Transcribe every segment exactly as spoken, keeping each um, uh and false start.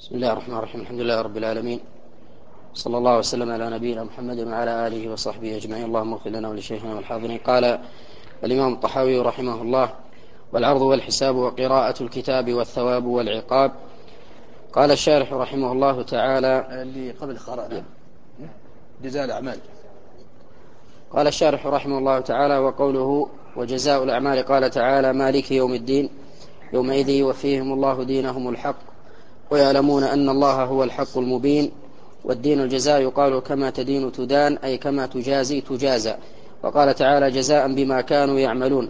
بسم الله الرحمن الرحيم. الحمد لله رب العالمين، صلى الله وسلم على نبينا محمد وعلى آله وصحبه أجمعين. اللهم اغفر لنا ولشيخنا والحاضرين. قال الإمام الطحاوي رحمه الله: والعرض والحساب وقراءة الكتاب والثواب والعقاب. قال الشارح رحمه الله تعالى اللي قبل قرأنا جزاء الأعمال. قال الشارح رحمه الله تعالى: وقوله وجزاء الأعمال، قال تعالى: مالك يوم الدين يومئذ يوفيهم الله دينهم الحق ويعلمون أن الله هو الحق المبين. والدين الجزاء يقال كما تدين تدان، أي كما تجازي تجازى. وقال تعالى: جزاء بما كانوا يعملون،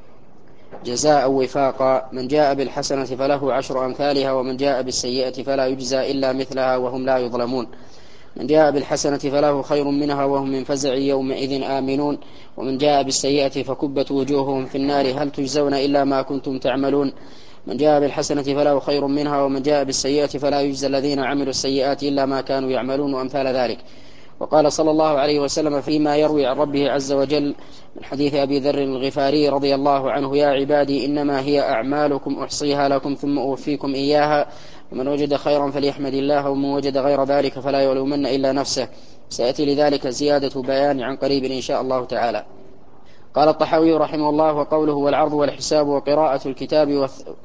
جزاء وفاقا. من جاء بالحسنة فله عشر أمثالها، ومن جاء بالسيئة فلا يجزى إلا مثلها وهم لا يظلمون. من جاء بالحسنة فله خير منها وهم من فزع يومئذ آمنون. ومن جاء بالسيئة فكبت وجوههم في النار هل تجزون إلا ما كنتم تعملون. من جاء بالحسنة فله خير منها، ومن جاء بالسيئة فلا يجزى الذين عملوا السيئات إلا ما كانوا يعملون، وأمثال ذلك. وقال صلى الله عليه وسلم فيما يروي عن ربه عز وجل من حديث أبي ذر الغفاري رضي الله عنه: يا عبادي إنما هي أعمالكم أحصيها لكم ثم أوفيكم إياها، ومن وجد خيرا فليحمد الله، ومن وجد غير ذلك فلا يلومن إلا نفسه. سيأتي لذلك زيادة بيان عن قريب إن شاء الله تعالى. قال الطحاوي رحمه الله: وقوله والعرض والحساب وقراءة الكتاب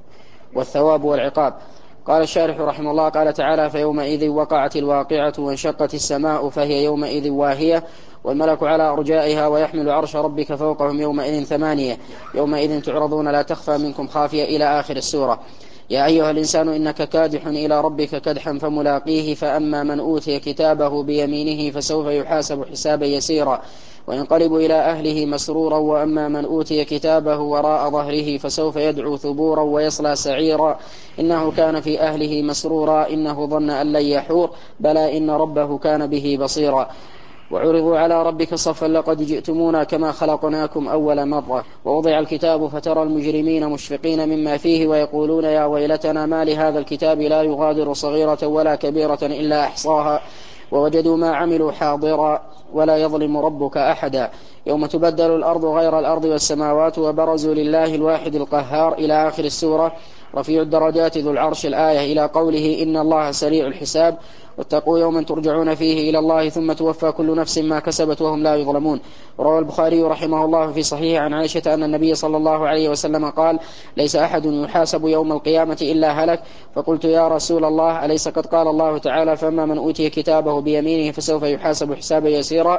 والثواب والعقاب. قال الشارح رحمه الله: قال تعالى: فيومئذ وقعت الواقعة وانشقت السماء فهي يومئذ واهية، والملك على أرجائها، ويحمل عرش ربك فوقهم يومئذ ثمانية، يومئذ تعرضون لا تخفى منكم خافية، إلى آخر السورة. يا أيها الإنسان إنك كادح إلى ربك كدحا فملاقيه، فأما من أوتي كتابه بيمينه فسوف يحاسب حسابا يسيرا وينقلب إلى أهله مسرورا، وأما من أوتي كتابه وراء ظهره فسوف يدعو ثبورا ويصلى سعيرا إنه كان في أهله مسرورا إنه ظن أن لن يحور بلى إن ربه كان به بصيرا. وعرضوا على ربك صفا لقد جئتمونا كما خلقناكم أول مرة. ووضع الكتاب فترى المجرمين مشفقين مما فيه ويقولون يا ويلتنا ما لهذا الكتاب لا يغادر صغيرة ولا كبيرة إلا أحصاها ووجدوا ما عملوا حاضرا ولا يظلم ربك أحدا. يوم تبدل الأرض غير الأرض والسماوات وبرزوا لله الواحد القهار، إلى آخر السورة. رفيع الدرجات ذو العرش، الآية، إلى قوله إن الله سريع الحساب واتقوا يوما ترجعون فيه إلى الله ثم توفى كل نفس ما كسبت وهم لا يظلمون. روى البخاري رحمه الله في صحيح عن عائشة أن النبي صلى الله عليه وسلم قال: ليس أحد يحاسب يوم القيامة إلا هلك. فقلت يا رسول الله أليس قد قال الله تعالى: فأما من أوتي كتابه بيمينه فسوف يحاسب حسابا يسيرا؟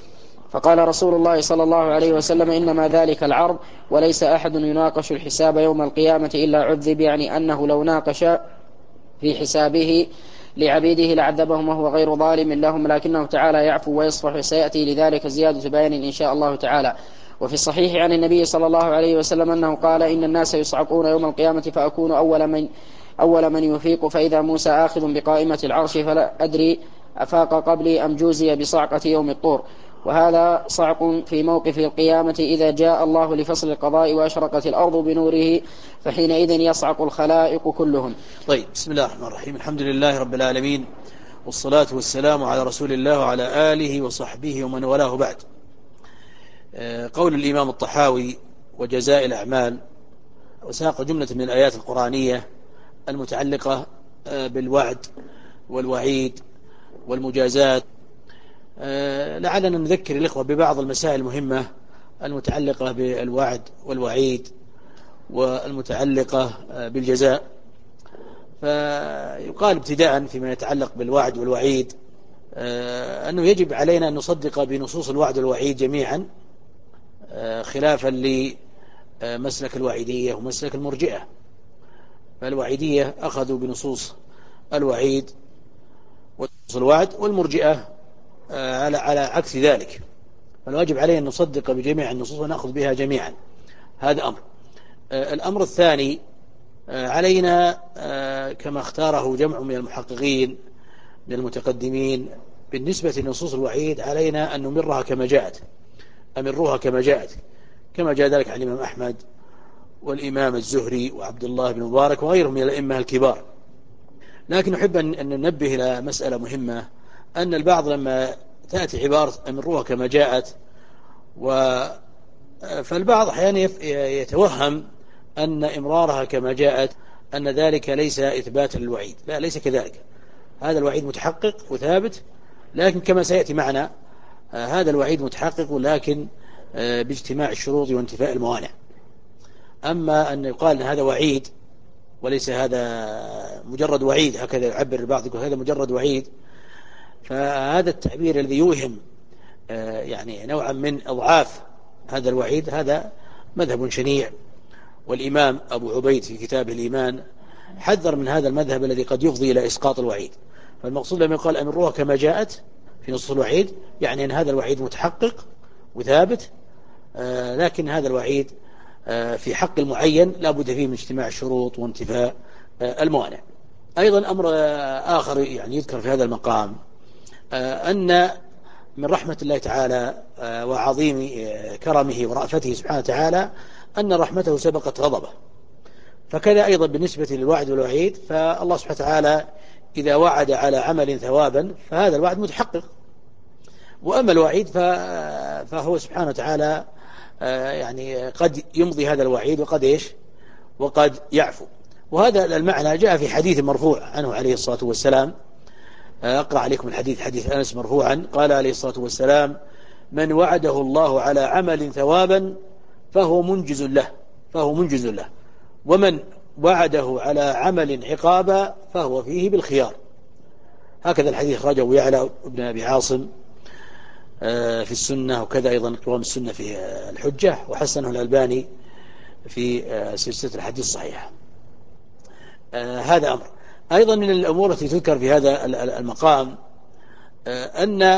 فقال رسول الله صلى الله عليه وسلم: إنما ذلك العرض، وليس أحد يناقش الحساب يوم القيامة إلا عذب، يعني أنه لو ناقش في حسابه لعبيده لعذبهم وهو غير ظالم لهم، لكنه تعالى يعفو ويصفح. سيأتي لذلك زيادة بيان إن شاء الله تعالى. وفي الصحيح عن النبي صلى الله عليه وسلم أنه قال: إن الناس يصعقون يوم القيامة فأكون أول من أول من يفيق، فإذا موسى آخذ بقائمة العرش فلا أدري أفاق قبلي أم جوزي بصعقة يوم الطور. وهذا صعق في موقف القيامة إذا جاء الله لفصل القضاء وأشرقت الأرض بنوره، فحينئذ يصعق الخلائق كلهم. طيب، بسم الله الرحمن الرحيم. الحمد لله رب العالمين، والصلاة والسلام على رسول الله وعلى آله وصحبه ومن والاه بعد. قول الإمام الطحاوي وجزاء الأعمال، وساق جملة من الآيات القرآنية المتعلقة بالوعد والوعيد والمجازات. لعلنا نذكر الإخوة ببعض المسائل المهمة المتعلقة بالوعد والوعيد والمتعلقة بالجزاء. فيقال ابتداء فيما يتعلق بالوعد والوعيد أنه يجب علينا أن نصدق بنصوص الوعد والوعيد جميعا، خلافا لمسلك الوعيدية ومسلك المرجئة. فالوعيدية أخذوا بنصوص الوعيد ونصوص الوعد، والمرجئة على على عكس ذلك. فالواجب علينا أن نصدق بجميع النصوص ونأخذ بها جميعا. هذا أمر. الأمر الثاني، علينا كما اختاره جمع من المحققين من المتقدمين بالنسبة لنصوص الوعيد، علينا أن نمرها كما جاءت، أمرها كما جاءت، كما جاء ذلك عن الإمام أحمد والإمام الزهري وعبد الله بن مبارك وغيرهم من الأئمة الكبار. لكن نحب أن ننبه إلى مسألة مهمة، أن البعض لما تأتي عبارة أمرها كما جاءت، و فالبعض أحيانا يتوهم أن إمرارها كما جاءت أن ذلك ليس إثباتا للوعيد، لا، ليس كذلك. هذا الوعيد متحقق وثابت، لكن كما سيأتي معنا هذا الوعيد متحقق لكن باجتماع الشروط وانتفاء الموانع. أما أن يقال أن هذا وعيد وليس هذا مجرد وعيد، هكذا يعبر البعض يقول هذا مجرد وعيد، فهذا التعبير الذي يوهم يعني نوعا من أضعاف هذا الوعيد هذا مذهب شنيع. والإمام أبو عبيد في كتابه الإيمان حذر من هذا المذهب الذي قد يفضي إلى إسقاط الوعيد. فالمقصود لما يقال أمروها كما جاءت في نص الوعيد يعني أن هذا الوعيد متحقق وثابت، لكن هذا الوعيد في حق المعين لا بد فيه من اجتماع الشروط وانتفاء الموانع. أيضا أمر آخر يعني يذكر في هذا المقام أن من رحمة الله تعالى وعظيم كرمه ورأفته سبحانه وتعالى أن رحمته سبقت غضبه. فكذا أيضا بالنسبة للوعد والوعيد، فالله سبحانه وتعالى إذا وعد على عمل ثوابا فهذا الوعد متحقق، وأما الوعيد فهو سبحانه وتعالى يعني قد يمضي هذا الوعيد وقد إيش وقد يعفو. وهذا المعنى جاء في حديث مرفوع عنه عليه الصلاة والسلام. أقرأ عليكم الحديث، حديث أنس مرفوعا قال عليه الصلاة والسلام: من وعده الله على عمل ثوابا فهو منجز له فهو منجز له ومن وعده على عمل عقابا فهو فيه بالخيار. هكذا الحديث أخرجه يعلى ابن أبي عاصم في السنة، وكذا أيضا قوام السنة في الحجة، وحسنه الألباني في سلسلة الحديث الصحيحة. هذا أمر. أيضا من الأمور التي تذكر في هذا المقام أن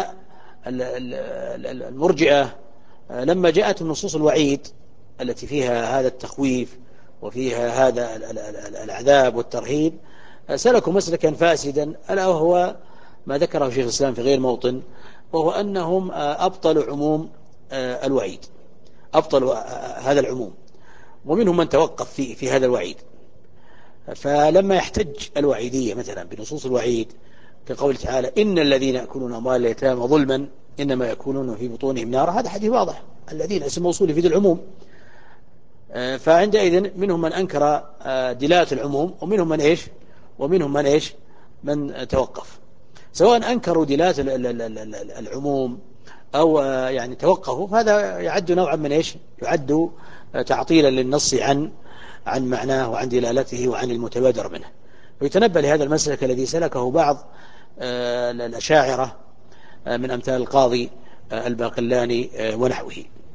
المرجئة لما جاءت نصوص الوعيد التي فيها هذا التخويف وفيها هذا العذاب والترهيب سلكوا مسلكا فاسدا، ألا وهو ما ذكره شيخ الإسلام في غير موطن، وهو أنهم أبطلوا عموم الوعيد، أبطلوا هذا العموم، ومنهم من توقف في في هذا الوعيد. فلما يحتج الوعيدية مثلا بنصوص الوعيد كقول تعالى: إن الذين يأكلون أموال اليتامى ظلما إنما يأكلون في بطونهم نارا، هذا حديث واضح، الذين اسم موصول في العموم. فعندئذ منهم من أنكر دلالة العموم، ومنهم من إيش ومنهم من إيش من توقف، سواء أنكروا دلالة العموم أو يعني توقفوا، فهذا يعد نوعا من إيش يعد تعطيلا للنص عن عن معناه وعن دلالته وعن المتبادر منه. ويتنبه لهذا المسلك الذي سلكه بعض الأشاعرة من أمثال القاضي الباقلاني ونحوه.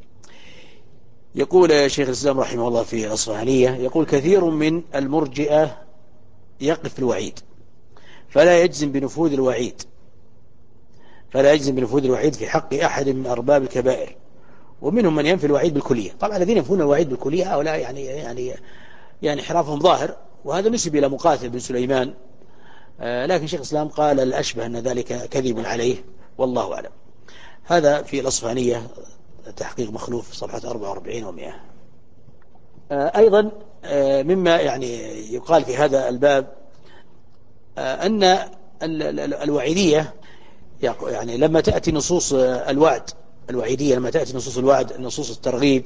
يقول شيخ الإسلام رحمه الله في الأصفهانية، يقول: كثير من المرجئة يقف الوعيد فلا يجزم بنفوذ الوعيد فلا يجزم بنفوذ الوعيد في حق أحد من أرباب الكبائر، ومنهم من ينفي الوعيد بالكلية. طبعا الذين ينفون الوعيد بالكلية هؤلاء يعني يعني يعني حرافهم ظاهر، وهذا نسب إلى مقاتل بن سليمان، آه لكن شيخ الإسلام قال الأشبه أن ذلك كذب عليه والله أعلم. هذا في الأصفهانية تحقيق مخلوف صفحة أربعة وأربعين ومئة. آه أيضا آه مما يعني يقال في هذا الباب آه أن الوعيدية يعني لما تأتي نصوص الوعد الوعيدية لما تأتي نصوص الوعد نصوص الترغيب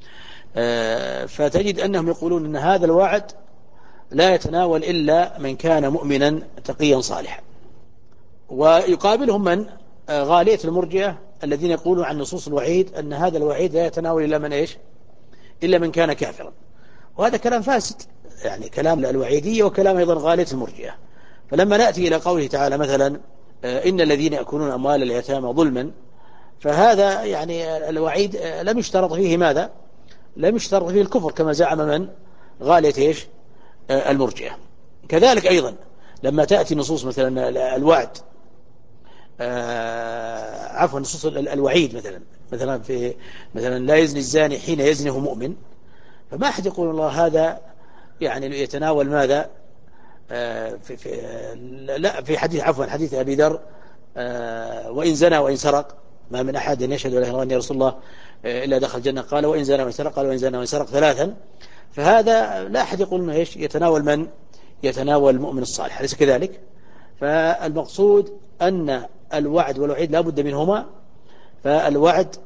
فتجد أنهم يقولون أن هذا الوعد لا يتناول إلا من كان مؤمنا تقيا صالحا، ويقابلهم من غالية المرجئة الذين يقولون عن نصوص الوعيد أن هذا الوعيد لا يتناول إلا من إيش إلا من كان كافرا. وهذا كلام فاسد، يعني كلام الوعيدية وكلام أيضا غالية المرجئة. فلما نأتي إلى قوله تعالى مثلا: إن الذين يأكلون أموال اليتامى ظلما، فهذا يعني الوعيد لم يشترط فيه ماذا لم يشترط فيه الكفر كما زعم من غالية إيش المرجئة. كذلك أيضا لما تأتي نصوص مثلا الوعد عفوا نصوص الوعيد مثلا مثلا في مثلا لا يزني الزاني حين يزني هو مؤمن، فما أحد يقول الله هذا يعني يتناول ماذا في, في لا في حديث عفوا حديث أبي ذر: وإن زنى وإن سرق ما من أحد يشهد لا إله إلا الله يا رسول الله إلا دخل الجنة، قال وإن زنى وإن سرق قال وإن زنى وإن سرق ثلاثا. فهذا لا أحد يقول إنه إيش يتناول من يتناول المؤمن الصالح، أليس كذلك؟ فالمقصود أن الوعد والوعيد لا بد منهما. فالوعد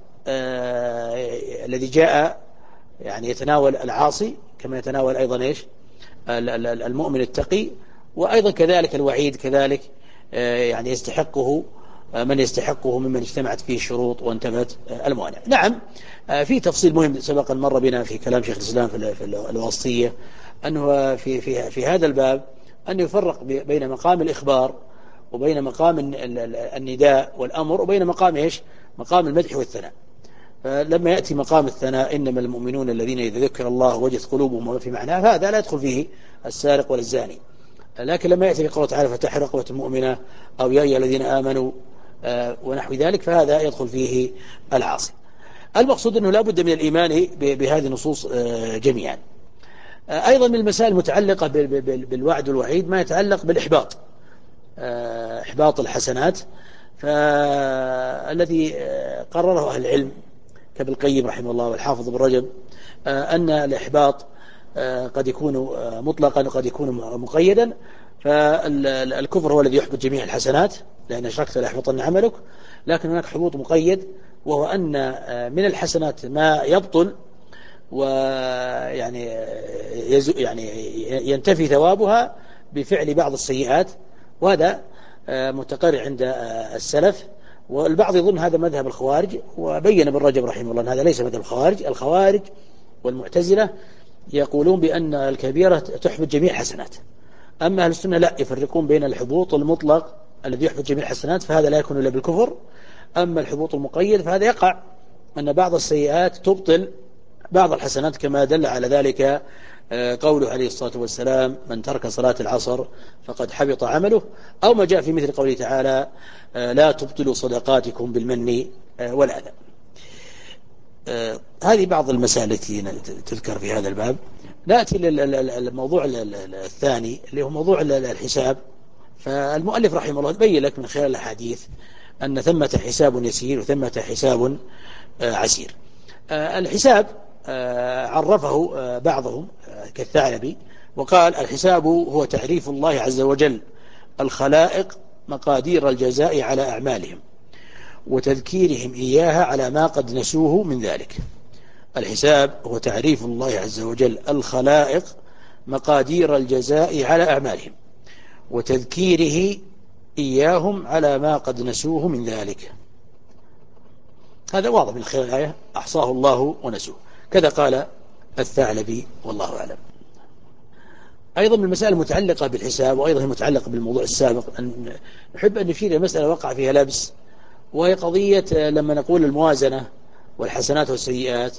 آه الذي جاء يعني يتناول العاصي كما يتناول أيضا إيش المؤمن التقي، وأيضا كذلك الوعيد كذلك يعني يستحقه من يستحقه ممن اجتمعت فيه الشروط وانتفت الموانع. نعم، في تفصيل مهم سبق مر بنا في كلام شيخ الإسلام في الواسطية، أنه في في في هذا الباب أن يفرق بين مقام الإخبار وبين مقام النداء والأمر وبين مقام إيش؟ مقام المدح والثناء. فلما يأتي مقام الثناء إنما المؤمنون الذين إذا ذكر الله وجلت قلوبهم وما في معناه، فهذا لا يدخل فيه السارق ولا الزاني. لكن لما يأتي بقوله تعالى فتحرر رقبة مؤمنة أو يا أيها الذين آمنوا ونحو ذلك، فهذا يدخل فيه العاصي. المقصود أنه لا بد من الإيمان بهذه النصوص جميعا. أيضا من المسائل المتعلقة بالوعد والوعيد ما يتعلق بالإحباط، إحباط الحسنات، فالذي قرره أهل العلم كابن القيم رحمه الله والحافظ ابن رجب أن الإحباط قد يكون مطلقا وقد يكون مقيدا. فالكفر هو الذي يحبط جميع الحسنات لأن أشركت ليحبطن عملك، لكن هناك حبوط مقيد، وهو أن من الحسنات ما يبطل ويعني يعني ينتفي ثوابها بفعل بعض السيئات، وهذا متقرر عند السلف. والبعض يظن هذا مذهب الخوارج، وبين ابن رجب رحمه الله أن هذا ليس مذهب الخوارج. الخوارج والمعتزلة يقولون بأن الكبيرة تحبط جميع الحسنات، أما أهل السنة لا، يفرقون بين الحبوط المطلق الذي يحبط جميع الحسنات فهذا لا يكون إلا بالكفر، أما الحبوط المقيد فهذا يقع أن بعض السيئات تبطل بعض الحسنات، كما دل على ذلك قوله عليه الصلاة والسلام من ترك صلاة العصر فقد حبط عمله، أو ما جاء في مثل قوله تعالى لا تبطلوا صدقاتكم بالمن والأذى. هذه بعض المسائل التي تذكر في هذا الباب. نأتي للموضوع الثاني اللي هو موضوع الحساب. فالمؤلف رحمه الله بين لك من خلال الحديث أن ثمة حساب يسير وثمة حساب عسير. الحساب عرفه بعضهم كالثعلبي وقال الحساب هو تعريف الله عز وجل الخلائق مقادير الجزاء على أعمالهم وتذكيرهم إياها على ما قد نسوه من ذلك. الحساب هو تعريف الله عز وجل الخلائق مقادير الجزاء على أعمالهم وتذكيره إياهم على ما قد نسوه من ذلك. هذا واضح من خلال الآية أحصاه الله ونسوه، كذا قال الثعلبي والله أعلم. أيضا من المسائل المتعلقة بالحساب وأيضا المتعلقة بالموضوع السابق أن نحب أن نشير إلى مسألة وقع فيها لبس، وهي قضية لما نقول الموازنة والحسنات والسيئات.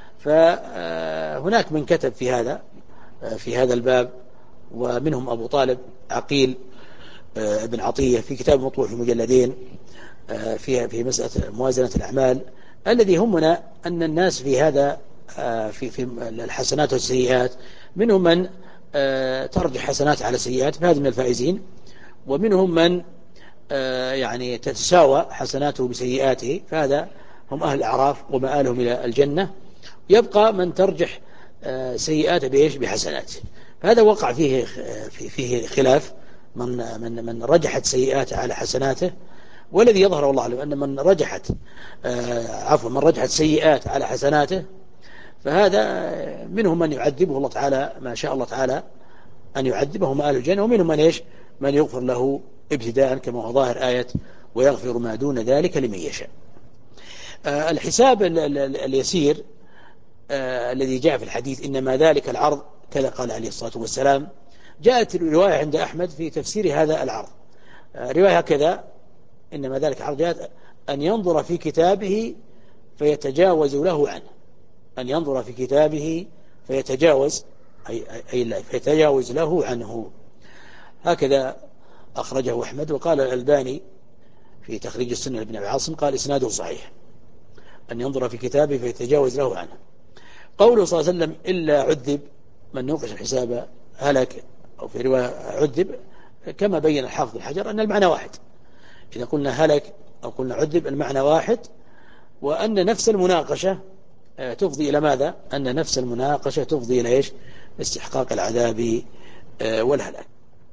فهناك من كتب في هذا في هذا الباب، ومنهم أبو طالب عقيل ابن عطية في كتاب مطبوع في مجلدين فيها في مسألة موازنة الأعمال. الذي همنا أن الناس في هذا في في الحسنات والسيئات منهم من ترجح حسنات على سيئات فهذا من الفائزين، ومنهم من يعني تتساوى حسناته بسيئاته فهذا هم أهل الأعراف ومآلهم إلى الجنة. يبقى من ترجح سيئاته بإيش بحسناته، فهذا وقع فيه فيه خلاف من من من رجحت سيئاته على حسناته. والذي يظهر والله أعلم أن من رجحت عفوا من رجحت سيئات على حسناته فهذا منهم من يعذبه الله تعالى ما شاء الله تعالى أن يعذبه مآل الجنة، ومنهم من إيش من يغفر له ابتداء كما هو ظاهر آية ويغفر ما دون ذلك لمن يشاء. الحساب اليسير الذي جاء في الحديث إنما ذلك العرض كذا قال عليه الصلاة والسلام. جاءت الرواية عند أحمد في تفسير هذا العرض رواية هكذا إنما ذلك العرض جاءت أن ينظر في كتابه فيتجاوز له عنه، أن ينظر في كتابه فيتجاوز أي, أي لا فيتجاوز له عنه. هكذا أخرجه أحمد. وقال الألباني في تخريج السنة لابن أبي عاصم قال إسناده صحيح، أن ينظر في كتابه فيتجاوز له عنه. قوله صلى الله عليه وسلم إلا عذب من نوقش الحساب هلك، أو في رواية عذب، كما بين الحافظ الحجر أن المعنى واحد. إذا قلنا هلك أو قلنا عذب المعنى واحد، وأن نفس المناقشة تفضي إلى ماذا؟ أن نفس المناقشة تفضي إلى إيش؟ استحقاق العذاب والهلاك.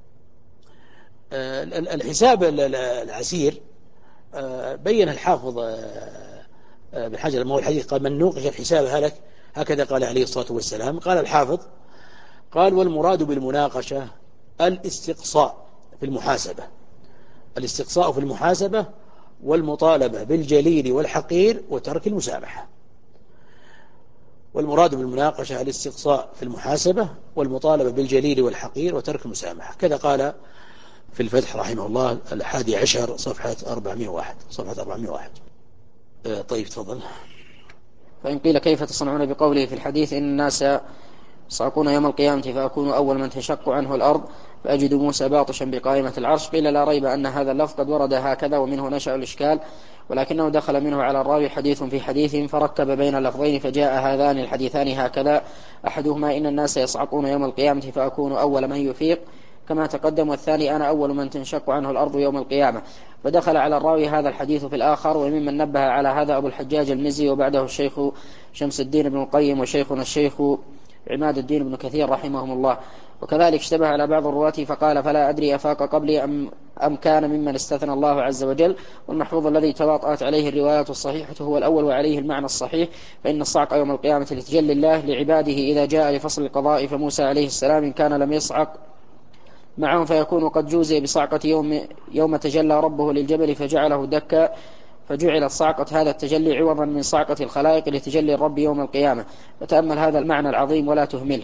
الحساب العسير بين الحافظ ابن حجر المولى الحديث قال من نوقش الحساب هلك، هكذا قال عليه الصلاة والسلام. قال الحافظ قال والمراد بالمناقشة الاستقصاء في المحاسبة، الاستقصاء في المحاسبة والمطالبة بالجليل والحقير وترك المسامحة. والمراد بالمناقشة الاستقصاء في المحاسبة والمطالبة بالجليل والحقير وترك المسامحة. كذا قال في الفتح رحمه الله الحادي عشر صفحة أربعمائة وواحد صفحة أربعمائة وواحد. آه طيب تفضل. فإن قيل كيف تصنعون بقوله في الحديث إن الناس يصعقون يوم القيامة فأكون أول من تشق عنه الأرض فأجد موسى باطشا بقائمة العرش؟ قيل لا ريب أن هذا اللفظ قد ورد هكذا ومنه نشأ الإشكال، ولكنه دخل منه على الراوي حديث في حديث فركب بين اللفظين فجاء هذان الحديثان هكذا، أحدهما إن الناس يصعقون يوم القيامة فأكون أول من يفيق كما تقدم، والثاني أنا أول من تنشق عنه الأرض يوم القيامة. فدخل على الراوي هذا الحديث في الآخر. وممن نبه على هذا أبو الحجاج المزي وبعده الشيخ شمس الدين بن القيم وشيخنا الشيخ عماد الدين بن كثير رحمهم الله. وكذلك اشتبه على بعض الرواة فقال فلا أدري أفاق قبلي أم, أم كان ممن استثنى الله عز وجل. والمحفوظ الذي تواطأت عليه الروايات الصحيحة هو الأول وعليه المعنى الصحيح، فإن الصعق يوم القيامة لتجلي الله لعباده إذا جاء لفصل القضاء، فموسى عليه السلام إن كان لم يصعق معهم فيكون قد جوزي بصعقة يوم, يوم تجلى ربه للجبل فجعله دكا، فجعلت صعقة هذا التجلي عوضا من صعقة الخلائق لتجلي الرب يوم القيامة. فتأمل هذا المعنى العظيم ولا تهمله.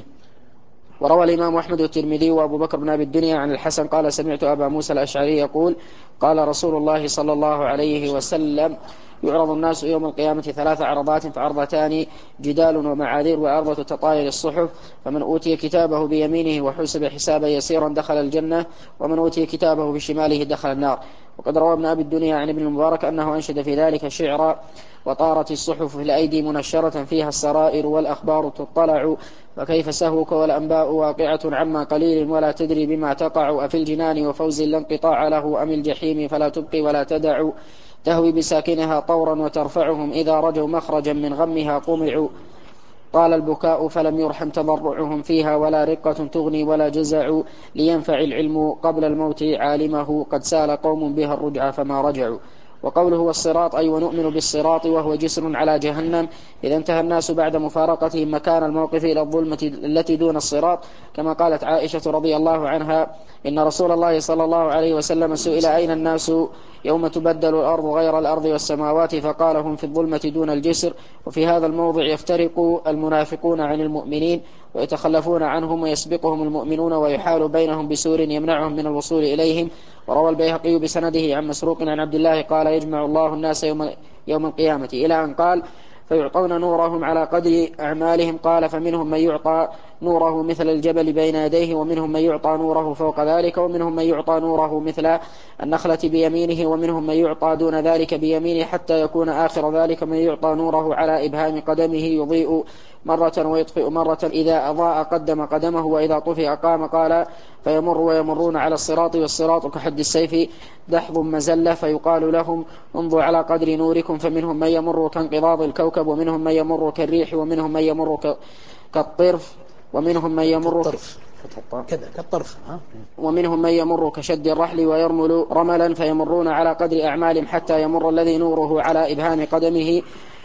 وروى الإمام أحمد والترمذي وأبو بكر بن أبي الدنيا عن الحسن قال سمعت أبا موسى الأشعري يقول قال رسول الله صلى الله عليه وسلم يعرض الناس يوم القيامة ثلاث عرضات، فعرضتان جدال ومعاذير وعرضة تطاير الصحف، فمن أوتي كتابه بيمينه وحسب حسابا يسيرا دخل الجنة، ومن أوتي كتابه بشماله دخل النار. وقد روى ابن أبي الدنيا عن ابن المبارك أنه أنشد في ذلك شعرا وطارت الصحف في الأيدي منشرة فيها السرائر والأخبار تطلع، فكيف سهوك والأنباء واقعة عما قليل ولا تدري بما تقع، أفي الجنان وفوز لا انقطاع له أم الجحيم فلا تبقي ولا تدع، تهوي بساكنها طورا وترفعهم إذا رجوا مخرجا من غمها قمعوا، طال البكاء فلم يرحم تضرعهم فيها ولا رقة تغني ولا جزع، لينفع العلم قبل الموت عالمه قد سال قوم بها الرجع فما رجعوا. وقوله والصراط أي ونؤمن بالصراط وهو جسر على جهنم إذا انتهى الناس بعد مفارقتهم مكان الموقف إلى الظلمة التي دون الصراط، كما قالت عائشة رضي الله عنها إن رسول الله صلى الله عليه وسلم سئل أين الناس يوم تبدل الأرض غير الأرض والسماوات فقال هم في الظلمة دون الجسر. وفي هذا الموضع يفترق المنافقون عن المؤمنين ويتخلفون عنهم ويسبقهم المؤمنون ويحال بينهم بسور يمنعهم من الوصول إليهم. وروى البيهقي بسنده عن مسروق عن عبد الله قال يجمع الله الناس يوم, يوم القيامة إلى أن قال فيعطون نورهم على قدر أعمالهم، قال فمنهم من يعطى نوره مثل الجبل بين يديه ومنهم من يعطى نوره فوق ذلك ومنهم من يعطى نوره مثل النخلة بيمينه ومنهم من يعطى دون ذلك بيمينه حتى يكون آخر ذلك من يعطى نوره على إبهام قدمه يضيء مرة ويطفئ مرة، إذا أضاء قدم قدمه وإذا طفئ قام، قال فيمر ويمرون على الصراط والصراط كحد السيف دحض مزلة فيقال لهم انظروا على قدر نوركم، فمنهم من يمر كانقضاض الكوكب ومنهم من يمر كالريح ومنهم من يمر كالطرف ومنهم من يمر كالطرف كذا كالطرف ها؟ ومنهم من يمر كشد الرحل ويرمل رملا فيمرون على قدر أعمالهم حتى يمر الذي نوره على إبهام قدمه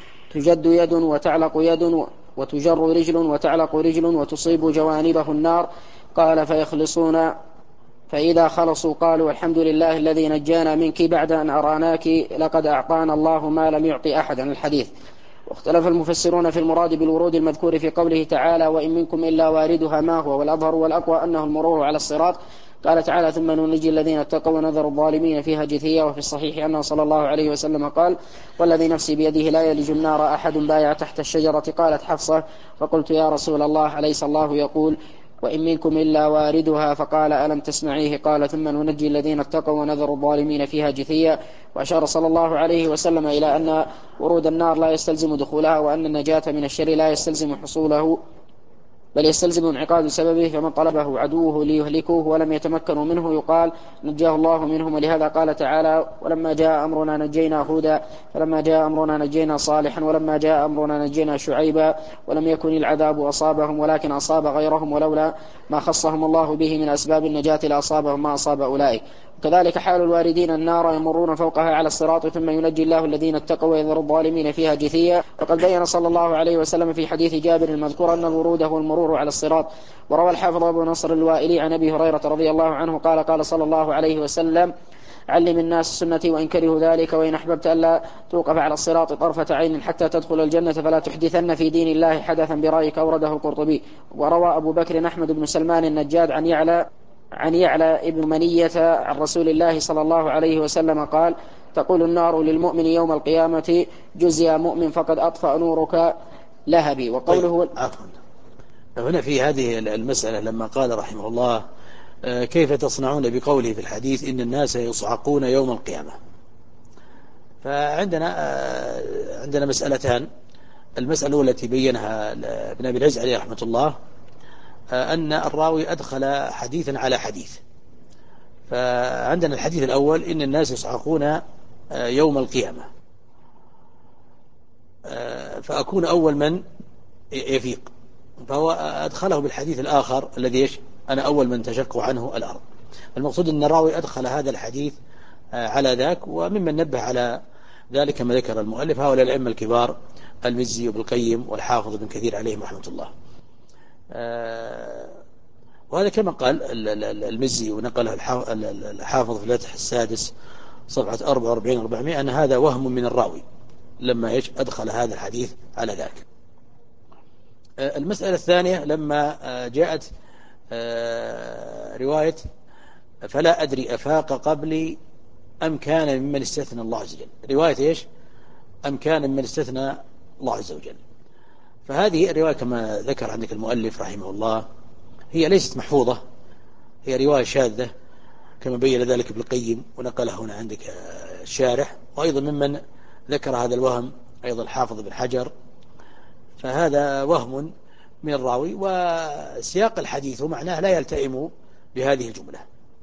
تجد يد وتعلق يد وتجر رجل وتعلق رجل وتصيب جوانبه النار، قال فيخلصون فإذا خلصوا قالوا الحمد لله الذي نجانا منك بعد أن أراناك لقد أعطانا الله ما لم يعطي أحدا. الحديث. واختلف المفسرون في المراد بالورود المذكور في قوله تعالى وإن منكم إلا واردها ما هو، والأظهر والأقوى أنه المرور على الصراط. قال تعالى ثم ننجي الذين اتقوا ونذر الظالمين فيها جثيا. وفي الصحيح أنه صلى الله عليه وسلم قال والذي نفسي بيده لا يلج النار أحد بايع تحت الشجرة. قالت حفصة فقلت يا رسول الله أليس الله يقول وإن منكم إلا واردها؟ فقال ألم تسمعيه؟ قال ثم ننجي الذين اتقوا ونذر الظالمين فيها جثيا. وأشار صلى الله عليه وسلم إلى أن ورود النار لا يستلزم دخولها، وأن النجاة من الشر لا يستلزم حصوله بل يستلزم انعقاد سببه، فمن طلبه عدوه ليهلكه ولم يتمكنوا منه يقال نجاه الله منهم. ولهذا قال تعالى ولما جاء أمرنا نجينا هودا فلما جاء أمرنا نجينا صالحا ولما جاء أمرنا نجينا شعيبا ولم يكن العذاب أصابهم ولكن أصاب غيرهم ولولا ما خصهم الله به من أسباب النجاة لأصابهم ما أصاب أولئك. كذلك حال الواردين النار يمرون فوقها على الصراط ثم ينجي الله الذين اتقوا ويذر الظالمين فيها جثيا. وقد بين صلى الله عليه وسلم في حديث جابر المذكور أن الورود هو المرور على الصراط. وروى الحافظ أبو نصر الوائلي عن أبي هريرة رضي الله عنه قال قال صلى الله عليه وسلم: علم الناس سنتي وإن كرهوا ذلك، وإن أحببت ألا توقف على الصراط طرفة عين حتى تدخل الجنة فلا تحدثن في دين الله حدثا برأيك. أورده القرطبي. وروى أبو بكر أحمد بن سلمان النجاد عن يعلى عن يعلى ابن منية عن رسول الله صلى الله عليه وسلم قال: تقول النار للمؤمن يوم القيامة: جز يا مؤمن فقد أطفأ نورك لهبي. وقوله طيب عفوا، هنا في هذه المسألة لما قال رحمه الله: كيف تصنعون بقوله في الحديث إن الناس يصعقون يوم القيامة؟ فعندنا عندنا مسألتان. المسألة التي بينها ابن أبي العز عليه رحمة الله أن الراوي أدخل حديثا على حديث. فعندنا الحديث الأول: إن الناس يصعقون يوم القيامة، فأكون أول من يفيق، فهو أدخله بالحديث الآخر الذي يش أنا أول من تشق عنه الأرض. المقصود أن الراوي أدخل هذا الحديث على ذاك. وممن نبه على ذلك ما ذكر المؤلف هؤلاء الأئمة الكبار: المزي وابن القيم والحافظ ابن كثير عليهم رحمة الله. وهذا كما قال المزي ونقله الحافظ في الفتح السادس صفحة أربعة وأربعين أربعمائة أن هذا وهم من الراوي لما يش أدخل هذا الحديث على ذاك. المسألة الثانية لما جاءت رواية: فلا أدري أفاق قبلي أم كان ممن استثنى الله عز وجل. رواية إيش؟ أم كان ممن استثنى الله عز وجل. فهذه الرواية كما ذكر عندك المؤلف رحمه الله هي ليست محفوظة، هي رواية شاذة كما بين ذلك ابن القيم ونقله هنا عندك الشارح. وأيضا ممن ذكر هذا الوهم أيضا الحافظ بن حجر. فهذا وهم من الراوي، وسياق الحديث ومعناه لا يلتئم بهذه الجملة.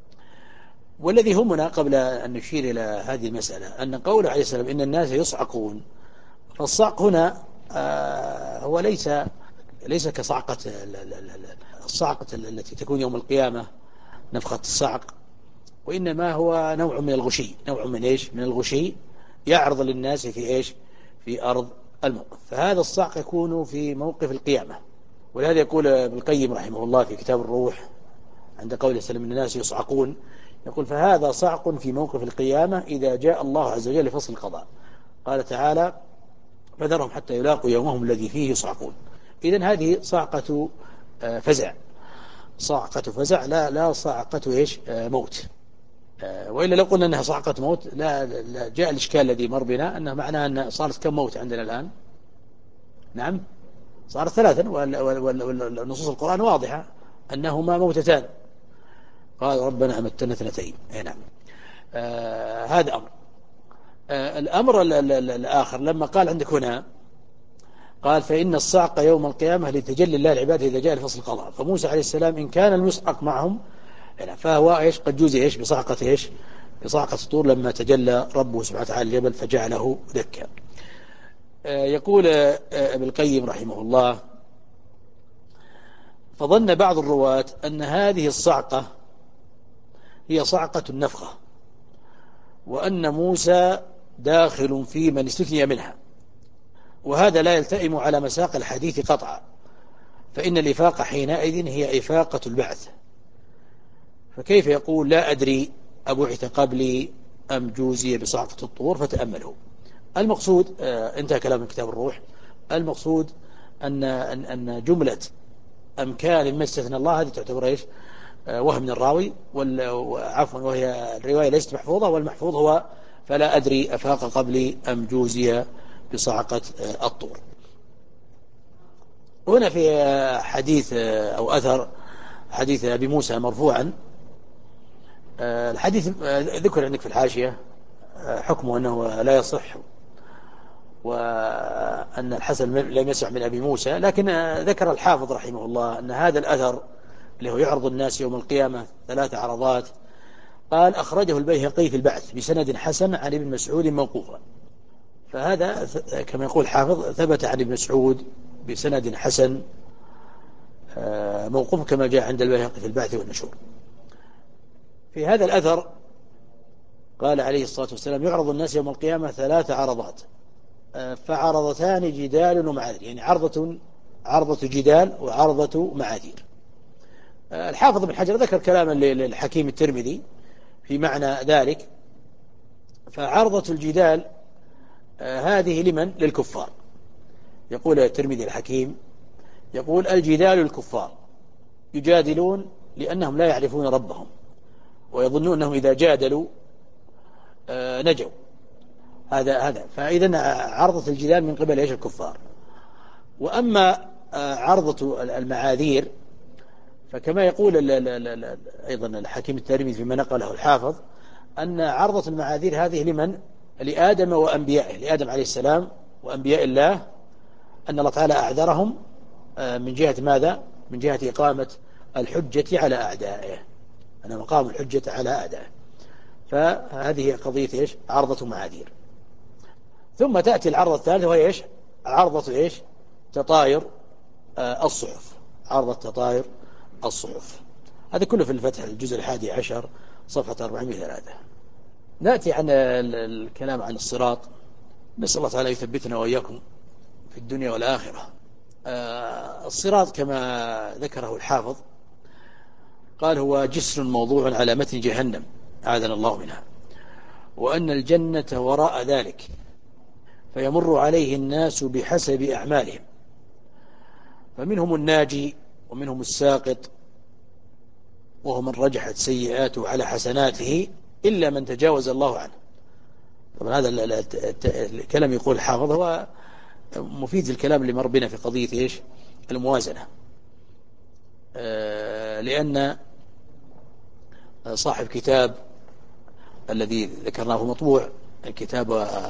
والذي همنا قبل أن نشير إلى هذه المسألة أن قوله عليه السلام إن الناس يصعقون، فالصعق هنا هو ليس ليس كصعقة الصعقة التي تكون يوم القيامة نفخة الصعق، وإنما هو نوع من الغشي، نوع من إيش؟ من الغشي يعرض للناس في إيش؟ في أرض الموقف. فهذا الصعق يكون في موقف القيامة. ولهذا يقول ابن القيم رحمه الله في كتاب الروح عند قوله سلم إن الناس يصعقون، يقول: فهذا صعق في موقف القيامة إذا جاء الله عز وجل لفصل القضاء. قال تعالى: فذرهم حتى يلاقوا يومهم الذي فيه يصعقون. إذن هذه صعقة فزع، صعقة فزع لا لا صعقة إيش؟ موت. وإلا لو قلنا أنها صعقة موت لا, لا جاء الإشكال الذي مر بنا أنه معناه أن صارت كم موت عندنا الآن؟ نعم صارت ثلاثا، والنصوص القرآن واضحة أنهما موتتان. قال ربنا أمتنا اثنتين. أي نعم. آه هذا أمر. آه الأمر الآخر لما قال عندك هنا قال: فإن الصعق يوم القيامة لتجلي الله العباد إذا جاء لفصل القضاء. فموسى عليه السلام إن كان المصعق معهم فهو إيش؟ قد جوزي إيش؟ بصعقة إيش؟ بصعقة الطور لما تجلى ربه سبحانه وتعالى الجبل فجعله دكا. آه يقول آه ابن القيم رحمه الله: فظن بعض الرواة أن هذه الصعقة هي صعقة النفخة، وأن موسى داخل في من استثني منها، وهذا لا يلتئم على مساق الحديث قطعا، فإن الإفاقة حينئذ هي إفاقة البعث. فكيف يقول لا أدري أبعث قبلي أم جوزي بصعقة الطور؟ فتأمله. المقصود آه انتهى كلام من كتاب الروح. المقصود أن أن, أن جملة أم كان مما استثنى الله هذه تعتبر إيش؟ آه وهم من الراوي، عفوا وهي الرواية ليست محفوظة، والمحفوظ هو فلا أدري أفاق قبلي أم جوزي بصعقة آه الطور. هنا في حديث آه أو أثر حديث أبي موسى مرفوعا. آه الحديث آه ذكر عندك في الحاشية آه حكمه أنه لا يصح، وأن الحسن لم يسمع من أبي موسى، لكن ذكر الحافظ رحمه الله أن هذا الأثر اللي هو يعرض الناس يوم القيامة ثلاث عرضات، قال أخرجه البيهقي في البعث بسند حسن عن ابن مسعود موقوفا. فهذا كما يقول الحافظ ثبت عن ابن مسعود بسند حسن موقوف كما جاء عند البيهقي في البعث والنشور. في هذا الأثر قال عليه الصلاة والسلام يعرض الناس يوم القيامة ثلاث عرضات، فعرضتان جدال ومعاذير، يعني عرضة عرضة جدال وعرضة معاذير. الحافظ بن حجر ذكر كلاما للحكيم الترمذي في معنى ذلك. فعرضة الجدال هذه لمن؟ للكفار. يقول الترمذي الحكيم يقول الجدال الكفار يجادلون لأنهم لا يعرفون ربهم ويظنون أنهم إذا جادلوا نجوا. هذا هذا فإذا عرضة الجدال من قبل ايش؟ الكفار. وأما عرضة المعاذير فكما يقول أيضا الحكيم الترمذي فيما نقله الحافظ أن عرضة المعاذير هذه لمن؟ لآدم وأنبيائه، لآدم عليه السلام وأنبياء الله، أن الله تعالى أعذرهم من جهة ماذا؟ من جهة إقامة الحجة على أعدائه، أن مقام الحجة على أعدائه. فهذه قضية إيش؟ عرضة معاذير. ثم تأتي العرضة الثالثة وهي إيش؟ عرضة إيش؟ تطاير الصحف، عرضة تطاير الصحف. هذا كله في الفتح الجزء الحادي عشر صفحة أربعمائة وثلاثة. نأتي عن الكلام عن الصراط. نسأل الله تعالى يثبتنا وإياكم في الدنيا والآخرة. الصراط كما ذكره الحافظ قال هو جسر موضوع على متن جهنم أعاذنا الله منها، وأن الجنة وراء ذلك، فيمر عليه الناس بحسب أعمالهم، فمنهم الناجي ومنهم الساقط، وهو من رجحت سيئاته على حسناته إلا من تجاوز الله عنه. طبعا هذا الكلام يقول الحافظ هو مفيد الكلام اللي مر بنا في قضية إيش؟ الموازنة. لأن صاحب كتاب الذي ذكرناه مطبوع، كتاب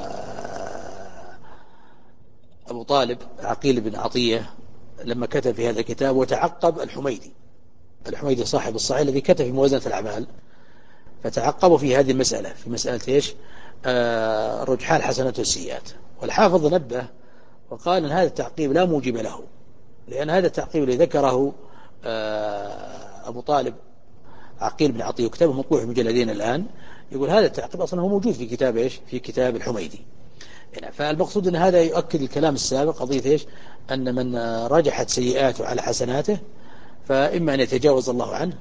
أبو طالب عقيل بن عطية، لما كتب في هذا الكتاب وتعقب الحميدي، الحميدي صاحب الصحيح الذي كتب في موازنة الأعمال، فتعقبوا في هذه المسألة، في مسألة إيش؟ آه رجحان الحسنات والسيئات. والحافظ نبه وقال أن هذا التعقيب لا موجب له، لأن هذا التعقيب الذي ذكره آه أبو طالب عقيل بن عطية وكتابه مطبوع في مجلدين الآن، يقول هذا التعقيب أصلا هو موجود في كتاب إيش؟ في كتاب الحميدي. فالمقصود أن هذا يؤكد الكلام السابق، قضية إيش؟ أن من رجحت سيئاته على حسناته فإما أن يتجاوز الله عنه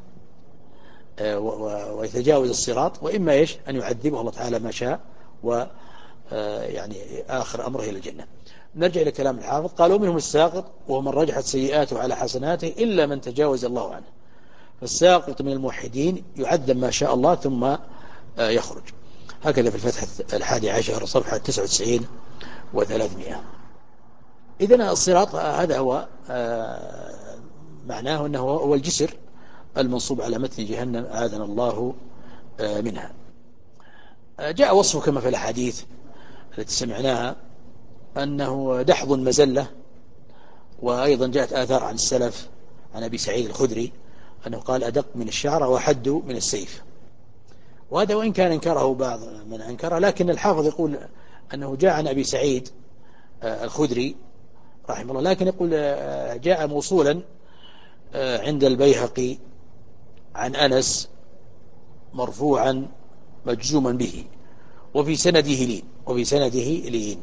ويتجاوز الصراط، وإما إيش؟ أن يعذبه الله تعالى ما شاء، ويعني آخر أمره إلى الجنة. نرجع إلى كلام الحافظ. قالوا منهم الساقط وهو من رجحت سيئاته على حسناته إلا من تجاوز الله عنه. فالساقط من الموحدين يعذب ما شاء الله ثم يخرج. هكذا في الفتح الحادي عشر صفحة تسعة وتسعين وثلاثمائة. إذن الصراط هذا هو معناه أنه هو الجسر المنصوب على متن جهنم أعاذنا الله منها. جاء وصفه كما في الحديث التي سمعناها أنه دحض مزلة، وأيضا جاءت آثار عن السلف عن أبي سعيد الخدري أنه قال أدق من الشعر وحد من السيف. وهذا وإن كان انكره بعض من أنكره، لكن الحافظ يقول أنه جاء عن أبي سعيد الخدري رحمه الله، لكن يقول جاء موصولا عند البيهقي عن أنس مرفوعا مجزوما به، وفي سنده لين وفي سنده لين.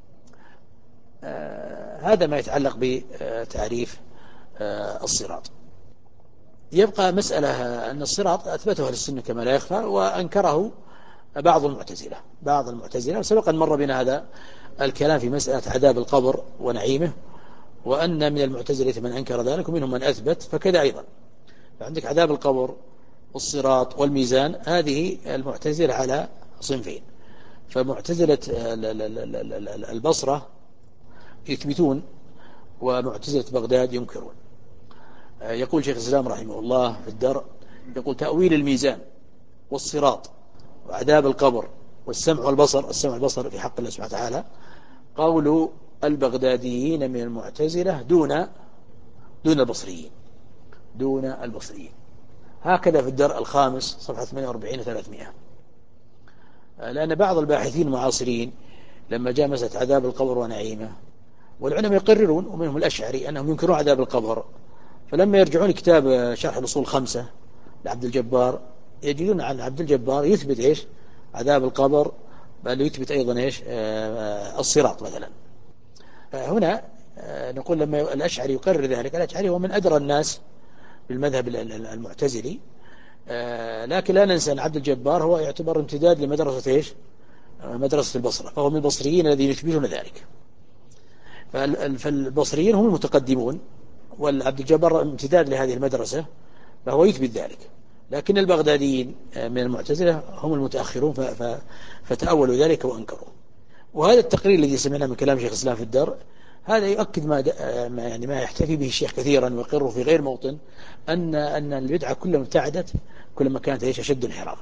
هذا ما يتعلق بتعريف الصراط. يبقى مسألة أن الصراط أثبته السنة كما لا يخفى، وأنكره بعض المعتزلة بعض المعتزلة وسبق أن مر بنا هذا الكلام في مسألة عذاب القبر ونعيمه، وأن من المعتزلة من أنكر ذلك ومنهم من أثبت، فكذا أيضا فعندك عذاب القبر والصراط والميزان، هذه المعتزلة على صنفين. فمعتزلة البصرة يثبتون، ومعتزلة بغداد ينكرون. يقول شيخ الإسلام رحمه الله في الدرء، يقول تأويل الميزان والصراط وعذاب القبر والسمع والبصر، السمع والبصر في حق الله سبحانه وتعالى، قول البغداديين من المعتزلة دون دون البصريين دون البصريين. هكذا في الدرء الخامس صفحة ثمانية وأربعين وثلاثمائة. لأن بعض الباحثين المعاصرين لما جاء مسألة عذاب القبر ونعيمه، والعلماء يقررون ومنهم الأشعري أنهم ينكرون عذاب القبر، فلما يرجعون كتاب شرح الأصول الخمسة لعبد الجبار يجدون عن عبد الجبار يثبت إيش؟ عذاب القبر، بل يثبت أيضا إيش الصراط مثلا. هنا نقول لما الأشعري يقرر ذلك، الأشعري هو من أدرى الناس بالمذهب المعتزلي، لكن لا ننسى أن عبد الجبار هو يعتبر امتداد لمدرسة إيش مدرسة البصرة، فهو من البصريين الذين يثبتون ذلك. فالبصريين هم المتقدمون، والعبد الجبار امتداد لهذه المدرسة، فهو يثبت ذلك. لكن البغداديين من المعتزلة هم المتأخرون فتأولوا ذلك وأنكروا. وهذا التقرير الذي سمعناه من كلام شيخ الإسلام في الدر، هذا يؤكد ما يعني ما يحتفي به الشيخ كثيرا ويقره في غير موطن، أن أن البدعة كلما ابتعدت كلما كانت ايش أشد انحرافا.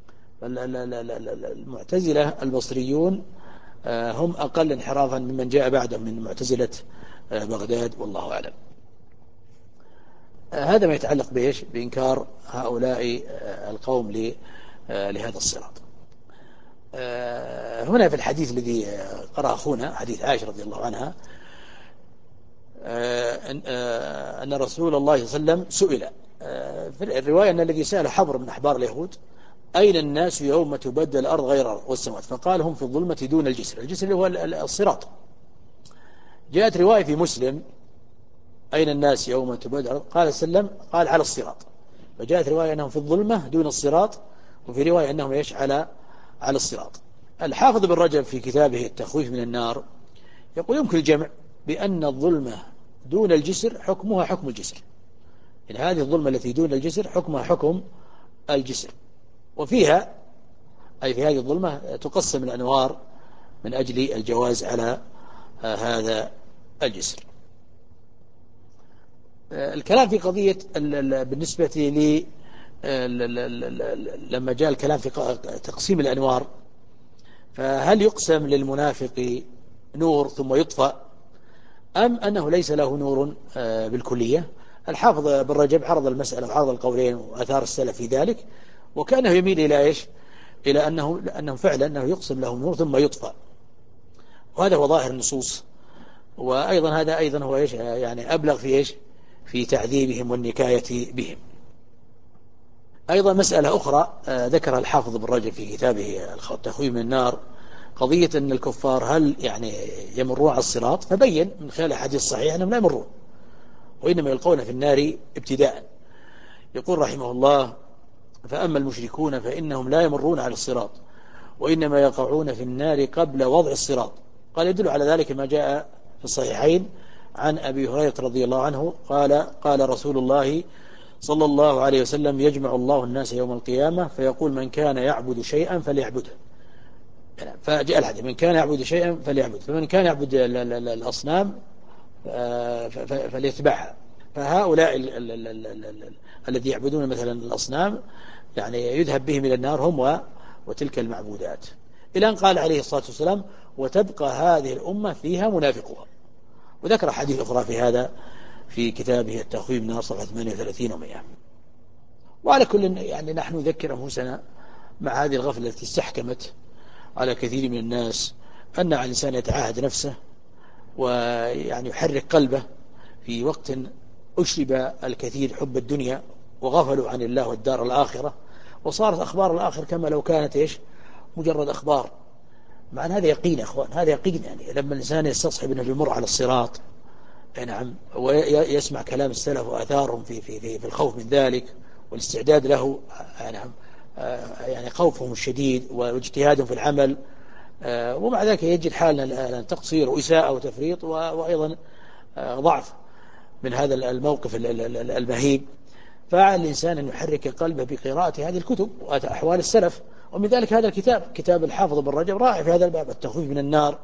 المعتزلة البصريون هم أقل انحرافا ممن جاء بعدهم من معتزلة بغداد، والله أعلم. هذا ما يتعلق بإيش بإنكار هؤلاء القوم لهذا الصراط. هنا في الحديث الذي قرأ أخونا حديث عائشة رضي الله عنها، أن رسول الله صلى الله عليه وسلم سئل في الرواية أن الذي سأل حبر من أحبار اليهود أين الناس يوم تبدل الأرض غير الأرض والسماوات، فقال هم في الظلمة دون الجسر. الجسر اللي هو الصراط. جاءت رواية في مسلم أين الناس يوم تبدل الأرض، قال سلم قال على الصراط. فجاءت رواية أنهم في الظلمة دون الصراط، وفي رواية أنهم يش على على الصراط. الحافظ بن رجب في كتابه التخويف من النار يقول يمكن الجمع بأن الظلمة دون الجسر حكمها حكم الجسر، إن هذه الظلمة التي دون الجسر حكمها حكم الجسر، وفيها أي في هذه الظلمة تقسم الأنوار من أجل الجواز على هذا الجسر. الكلام في قضية بالنسبة لي لما جاء الكلام في تقسيم الأنوار، فهل يقسم للمنافق نور ثم يطفأ أم أنه ليس له نور بالكلية؟ الحافظ بن رجب عرض المسألة وعرض القولين وأثار السلف في ذلك، وكانه يميل إلى إيش إلى أنه, أنه فعلا أنه يقسم له نور ثم يطفأ، وهذا هو ظاهر النصوص. وأيضا هذا أيضا هو إيش يعني أبلغ في إيش في تعذيبهم والنكاية بهم. أيضا مسألة أخرى ذكرها الحافظ بن رجب في كتابه التخويف من النار، قضية أن الكفار هل يعني يمرون على الصراط، فبين من خلال الحديث الصحيح أنهم لا يمرون وإنما يلقون في النار ابتداء. يقول رحمه الله فأما المشركون فإنهم لا يمرون على الصراط وإنما يقعون في النار قبل وضع الصراط. قال يدل على ذلك ما جاء في الصحيحين عن أبي هريرة رضي الله عنه قال قال رسول الله صلى الله عليه وسلم يجمع الله الناس يوم القيامة فيقول من كان يعبد شيئا فليعبده. فجاء الحديث من كان يعبد شيئا فليعبد، فمن كان يعبد الأصنام فليتبعها. فهؤلاء الذي يعبدون مثلا الأصنام يعني يذهب بهم إلى النار هم وتلك المعبودات، إلى أن قال عليه الصلاة والسلام وتبقى هذه الأمة فيها منافقها. وذكر حديث أخرى في هذا في كتابه التخويف من النار صفحة ثمانية وثلاثين ومئة. وعلى كل يعني نحن نذكر أنفسنا مع هذه الغفلة التي استحكمت على كثير من الناس أن على الإنسان يتعاهد نفسه ويعني يحرك قلبه في وقت أشرب الكثير حب الدنيا وغفلوا عن الله والدار الآخرة، وصارت أخبار الآخر كما لو كانت إيش مجرد أخبار. مع أن هذا يقين يا أخوان، هذا يقين. يعني لما الإنسان يستصحب أنه يمر على الصراط نعم ويسمع كلام السلف وآثارهم في في في, في الخوف من ذلك والاستعداد له نعم يعني خوفهم الشديد واجتهادهم في العمل، ومع ذلك يجد حالنا تقصير وإساءة وتفريط وأيضا ضعف من هذا الموقف المهيب. فعلى الإنسان أن يحرك قلبه بقراءة هذه الكتب وأحوال السلف، ومن ذلك هذا الكتاب كتاب الحافظ بن رجب رائع في هذا الباب التخويف من النار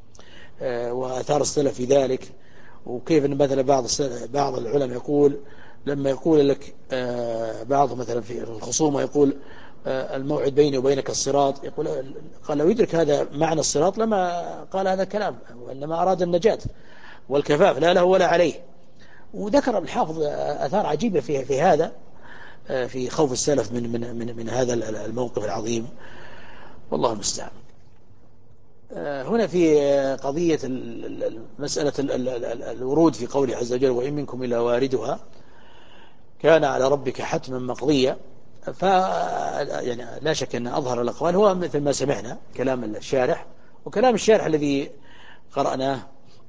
وآثار السلف في ذلك. وكيف أن مثلا بعض بعض العلماء يقول لما يقول لك بعض مثلا في الخصومة يقول الموعد بيني وبينك الصراط، يقول قال لو يدرك هذا معنى الصراط لما قال هذا الكلام، وإنما أراد النجاة والكفاف لا له ولا عليه. وذكر الحافظ آثار عجيبة في في هذا في خوف السلف من من من من هذا الموقف العظيم، والله المستعان. هنا في قضية مسألة الورود في قوله عز وجل وإن منكم إلا واردها كان على ربك حتما مقضيا. ف يعني لا شك أن أظهر الأقوال هو مثل ما سمعنا كلام الشارح، وكلام الشارح الذي قرأناه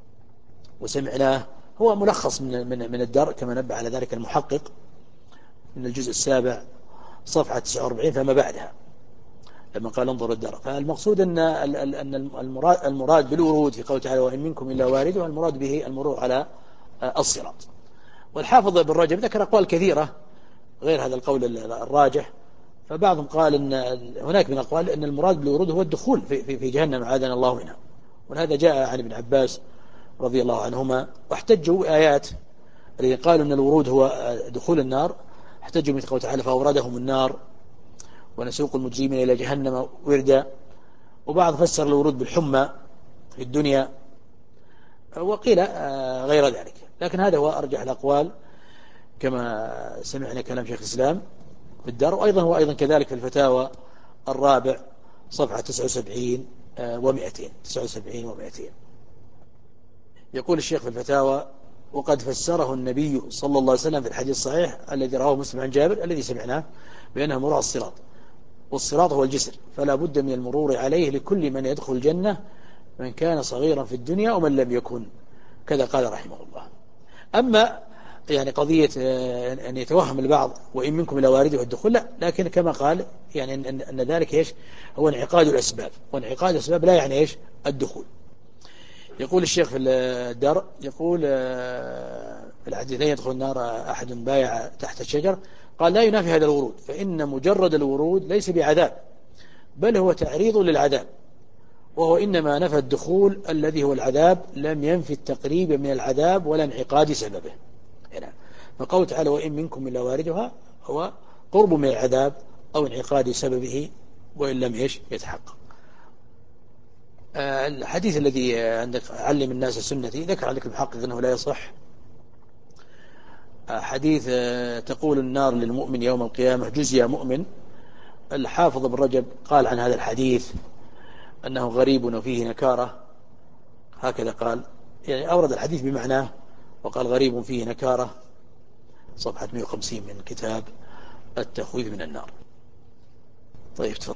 وسمعناه هو ملخص من من من الدرء كما نبه على ذلك المحقق من الجزء السابع صفحة تسعة وأربعين فما بعدها لما قال انظر الدرء. فالمقصود أن أن المراد المراد بالورود في قوله تعالى وإن منكم إلا واردها المراد به المرور على الصراط. والحافظ ابن رجب ذكر أقوال كثيرة غير هذا القول الراجح، فبعضهم قال أن هناك من أقوال أن المراد بالورود هو الدخول في في جهنم عاذنا الله منها، وهذا جاء عن ابن عباس رضي الله عنهما، واحتجوا آيات الذين قالوا أن الورود هو دخول النار، احتجوا مثل قوله تعالى فأوردهم النار ونسوق المجرمين إلى جهنم وردا. وبعض فسر الورود بالحمى في الدنيا، وقيل غير ذلك، لكن هذا هو أرجح الأقوال كما سمعنا كلام شيخ الإسلام في الدار، وأيضا هو أيضا كذلك في الفتاوى الرابع صفحة تسعة وسبعين ومئتين تسعة وسبعين ومئتين. يقول الشيخ في الفتاوى وقد فسره النبي صلى الله عليه وسلم في الحديث الصحيح الذي رواه مسلم عن جابر الذي سمعناه بأنه مرور على الصراط، والصراط هو الجسر، فلا بد من المرور عليه لكل من يدخل الجنة من كان صغيرا في الدنيا ومن لم يكن، كذا قال رحمه الله. أما يعني قضية أن يتوهم البعض وإن منكم إلى وارده الدخول، لا، لكن كما قال يعني أن, أن ذلك إيش هو انعقاد الأسباب، وانعقاد الأسباب لا يعني إيش الدخول. يقول الشيخ في الدرء يقول في الحديثين يدخل النار أحد بايع تحت الشجر، قال لا ينافي هذا الورود، فإن مجرد الورود ليس بعذاب بل هو تعريض للعذاب، وهو إنما نفى الدخول الذي هو العذاب لم ينفي التقريب من العذاب ولا انعقاد سببه. هنا فقول تعالى وإن منكم إلا واردها هو قرب من العذاب أو انعقاد سببه وإن لم إيش يتحقق. الحديث الذي عندك علم الناس سنتي ذكر عندك المحقق أنه لا يصح. حديث تقول النار للمؤمن يوم القيامة جز يا مؤمن، الحافظ ابن رجب قال عن هذا الحديث أنه غريب وفيه نكارة، هكذا قال، يعني أورد الحديث بمعناه وقال غريب فيه نكارة، صفحة مئة وخمسين من كتاب التخويف من النار. طيب تفضل.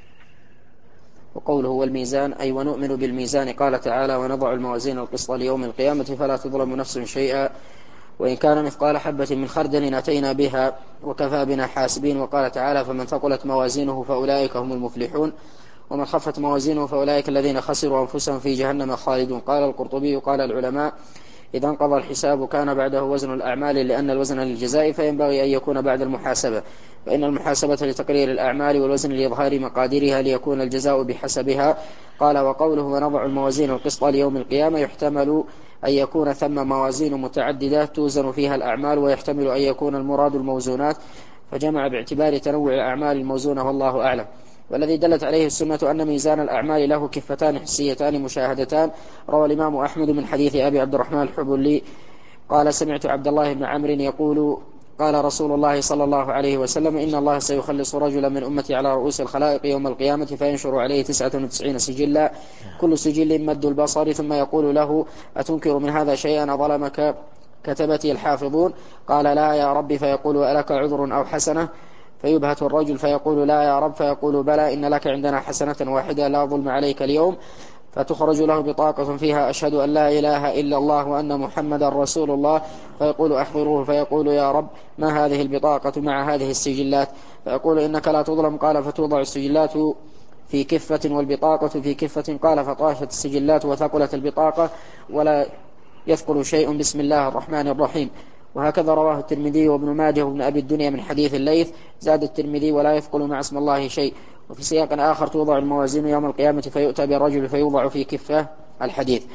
وقوله والميزان أي ونؤمن بالميزان، قال تعالى ونضع الموازين القسط ليوم القيامة فلا تظلم نفس شيئا وإن كان مثقال حبة من خردل أتينا بها وكفى بنا حاسبين. وقال تعالى فمن ثقلت موازينه فأولئك هم المفلحون ومن خفت موازينه فأولئك الذين خسروا أنفسهم في جهنم خالدون. قال القرطبي قال العلماء إذا انقضى الحساب كان بعده وزن الأعمال، لأن الوزن للجزاء فينبغي أن يكون بعد المحاسبة، فإن المحاسبة لتقرير الأعمال والوزن لإظهار مقاديرها ليكون الجزاء بحسبها. قال وقوله ونضع الموازين القسط ليوم القيامة يحتمل أن يكون ثم موازين متعددة توزن فيها الأعمال، ويحتمل أن يكون المراد الموزونات، فجمع باعتبار تنوع الأعمال الموزونة والله أعلم. والذي دلت عليه السنة أن ميزان الأعمال له كفتان حسيتان مشاهدتان. روى الإمام أحمد من حديث أبي عبد الرحمن الحبلي قال سمعت عبد الله بن عمرو يقول قال رسول الله صلى الله عليه وسلم إن الله سيخلص رجلا من أمتي على رؤوس الخلائق يوم القيامة فينشر عليه تسعة وتسعين سجلا كل سجل مد البصر، ثم يقول له أتنكر من هذا شيئا ظلمك كتبتي الحافظون؟ قال لا يا رب، فيقول ألك عذر أو حسنة؟ فيبهت الرجل فيقول لا يا رب، فيقول بلى إن لك عندنا حسنة واحدة لا ظلم عليك اليوم، فتخرج له بطاقة فيها أشهد أن لا إله إلا الله وأن محمد رسول الله، فيقول أحضروه، فيقول يا رب ما هذه البطاقة مع هذه السجلات؟ فيقول إنك لا تظلم. قال فتوضع السجلات في كفة والبطاقة في كفة. قال فطاشت السجلات وثقلت البطاقة ولا يثقل شيء بسم الله الرحمن الرحيم. وهكذا رواه الترمذي وابن ماجه وابن أبي الدنيا من حديث الليث، زاد الترمذي ولا يثقل مع اسم الله شيء. وفي سياق آخر توضع الموازين يوم القيامة فيؤتى بالرجل فيوضع في كفة الحديث.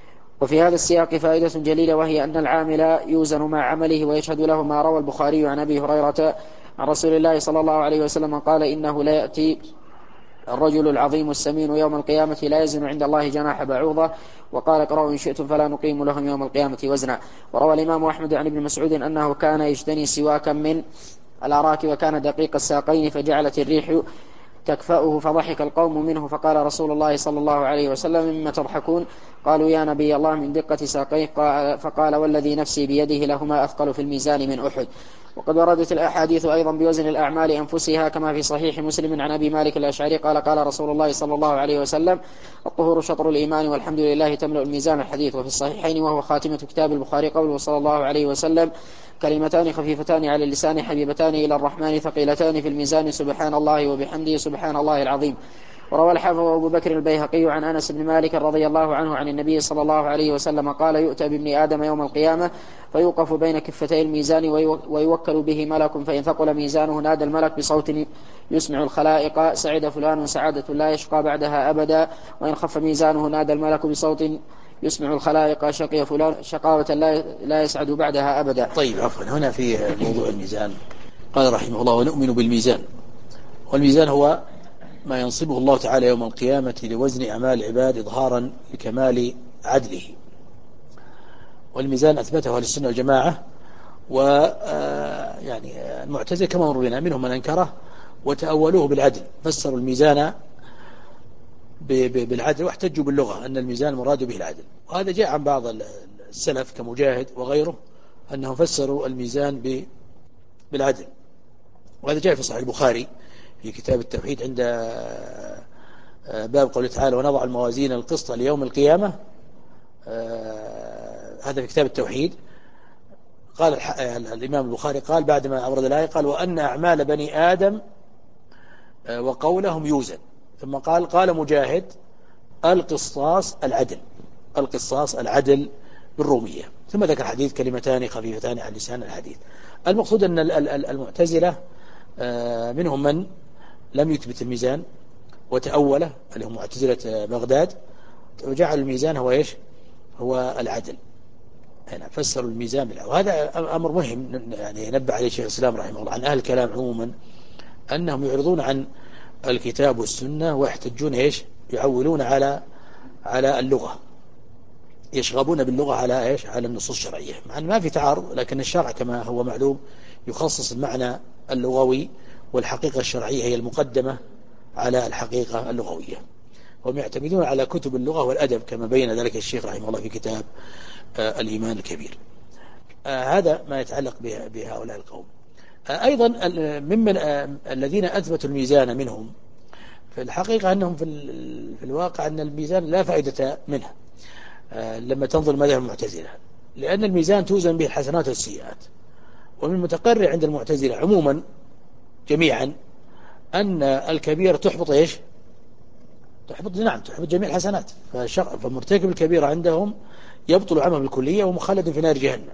وفي هذا السياق فائدة جليلة، وهي أن العامل يوزن مع عمله ويشهد له ما روى البخاري عن أبي هريرة عن رسول الله صلى الله عليه وسلم قال إنه لا يأتي الرجل العظيم السمين يوم القيامة لا يزن عند الله جناح بعوضة. وقال اقرأوا إن شئتم فلا نقيم لهم يوم القيامة وزنا. وروى الإمام أحمد عن ابن مسعود أنه كان يجتني سواكا من الأراك وكان دقيق الساقين فجعلت الريح تكفأه فضحك القوم منه، فقال رسول الله صلى الله عليه وسلم مما تضحكون؟ قالوا يا نبي الله من دقة ساقيه، فقال والذي نفسي بيده لهما أثقل في الميزان من أحد. وقد وردت الأحاديث أيضا بوزن الأعمال أنفسها كما في صحيح مسلم عن أبي مالك الأشعري قال قال رسول الله صلى الله عليه وسلم الطهور شطر الإيمان والحمد لله تملأ الميزان الحديث. وفي الصحيحين وهو خاتمة كتاب البخاري قوله صلى الله عليه وسلم كلمتان خفيفتان على اللسان حبيبتان إلى الرحمن ثقيلتان في الميزان سبحان الله وبحمده سبحان الله العظيم. وروى الحافظ أبو بكر البيهقي عن أنس بن مالك رضي الله عنه عن النبي صلى الله عليه وسلم قال يؤتى بابن آدم يوم القيامة فيوقف بين كفتي الميزان ويوكل به ملك فإن ثقل ميزانه نادى الملك بصوت يسمع الخلائق سعد فلان سعادة لا يشقى بعدها أبدا وإن خف ميزانه نادى الملك بصوت يسمع الخلائق شقي فلان شقاوة لا يسعد بعدها أبدا. طيب عفوا، هنا في موضوع الميزان قال رحمه الله ونؤمن بالميزان، والميزان هو ما ينصبه الله تعالى يوم القيامة لوزن أعمال العباد إظهارا لكمال عدله. والميزان أثبته أهل السنة والجماعة، ويعني المعتزلة كما مر بنا منهم من أنكره وتأولوه بالعدل، فسروا الميزان بالعدل واحتجوا باللغة أن الميزان المراد به العدل. وهذا جاء عن بعض السلف كمجاهد وغيره أنهم فسروا الميزان بالعدل، وهذا جاء في صحيح البخاري في كتاب التوحيد عند باب قوله تعالى ونضع الموازين القسط ليوم القيامة. هذا في كتاب التوحيد. قال الإمام البخاري قال بعدما أورد الآية قال وأن أعمال بني آدم وقولهم يوزن، ثم قال قال مجاهد القصاص العدل، القصاص العدل بالرومية، ثم ذكر حديث كلمتان خفيفتان على لسان الحديث. المقصود أن المعتزلة منهم من لم يثبت الميزان وتأوله، اللي هم معتزلة بغداد، وجعل الميزان هو إيش؟ هو العدل. هنا فسروا الميزان بالعدل، وهذا أمر مهم يعني نبه عليه شيخ الإسلام رحمه الله عن أهل الكلام عموما، أنهم يعرضون عن الكتاب والسنة ويحتجون إيش؟ يعولون على على اللغة، يشغبون باللغة على إيش؟ على النصوص الشرعية، مع أن ما في تعارض، لكن الشرع كما هو معلوم يخصص المعنى اللغوي، والحقيقة الشرعية هي المقدمة على الحقيقة اللغوية. هم يعتمدون على كتب اللغة والأدب كما بين ذلك الشيخ رحمه الله في كتاب آه الإيمان الكبير. آه هذا ما يتعلق بهؤلاء القوم. آه أيضا ممن آه الذين أثبتوا الميزان منهم في الحقيقة أنهم في, في الواقع أن الميزان لا فائدة منه آه لما تنظر مذهب المعتزلة، لأن الميزان توزن به الحسنات والسيئات. ومن المتقرر عند المعتزلة عموما جميعا أن الكبيرة تحبط إيش؟ تحبط نعم تحبط جميع الحسنات، فمرتكب الكبيرة عندهم يبطل عمله بالكلية ومخلد في نار جهنم.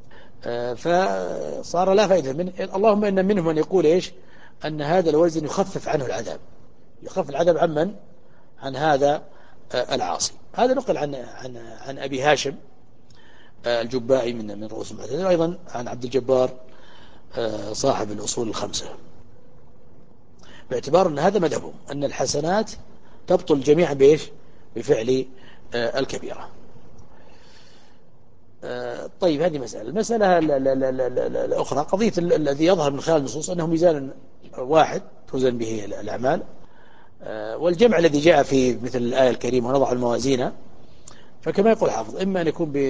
فصار لا فائدة منه. اللهم إن منهم من يقول إيش؟ أن هذا الوزن يخفف عنه العذاب، يخفف العذاب عن من؟ عن هذا العاصي. هذا نقل عن عن عن أبي هاشم الجبائي من من رؤوس المعتزلة، أيضا عن عبد الجبار صاحب الأصول الخمسة، باعتبار أن هذا مذهبهم أن الحسنات تبطل جميعا بإيش؟ بفعل الكبيرة. طيب هذه مسألة. المسألة الأخرى قضية الذي يظهر من خلال النصوص أنه ميزان واحد توزن به الأعمال، والجمع الذي جاء في مثل الآية الكريمة ونضع الموازين، فكما يقول حافظ إما أن يكون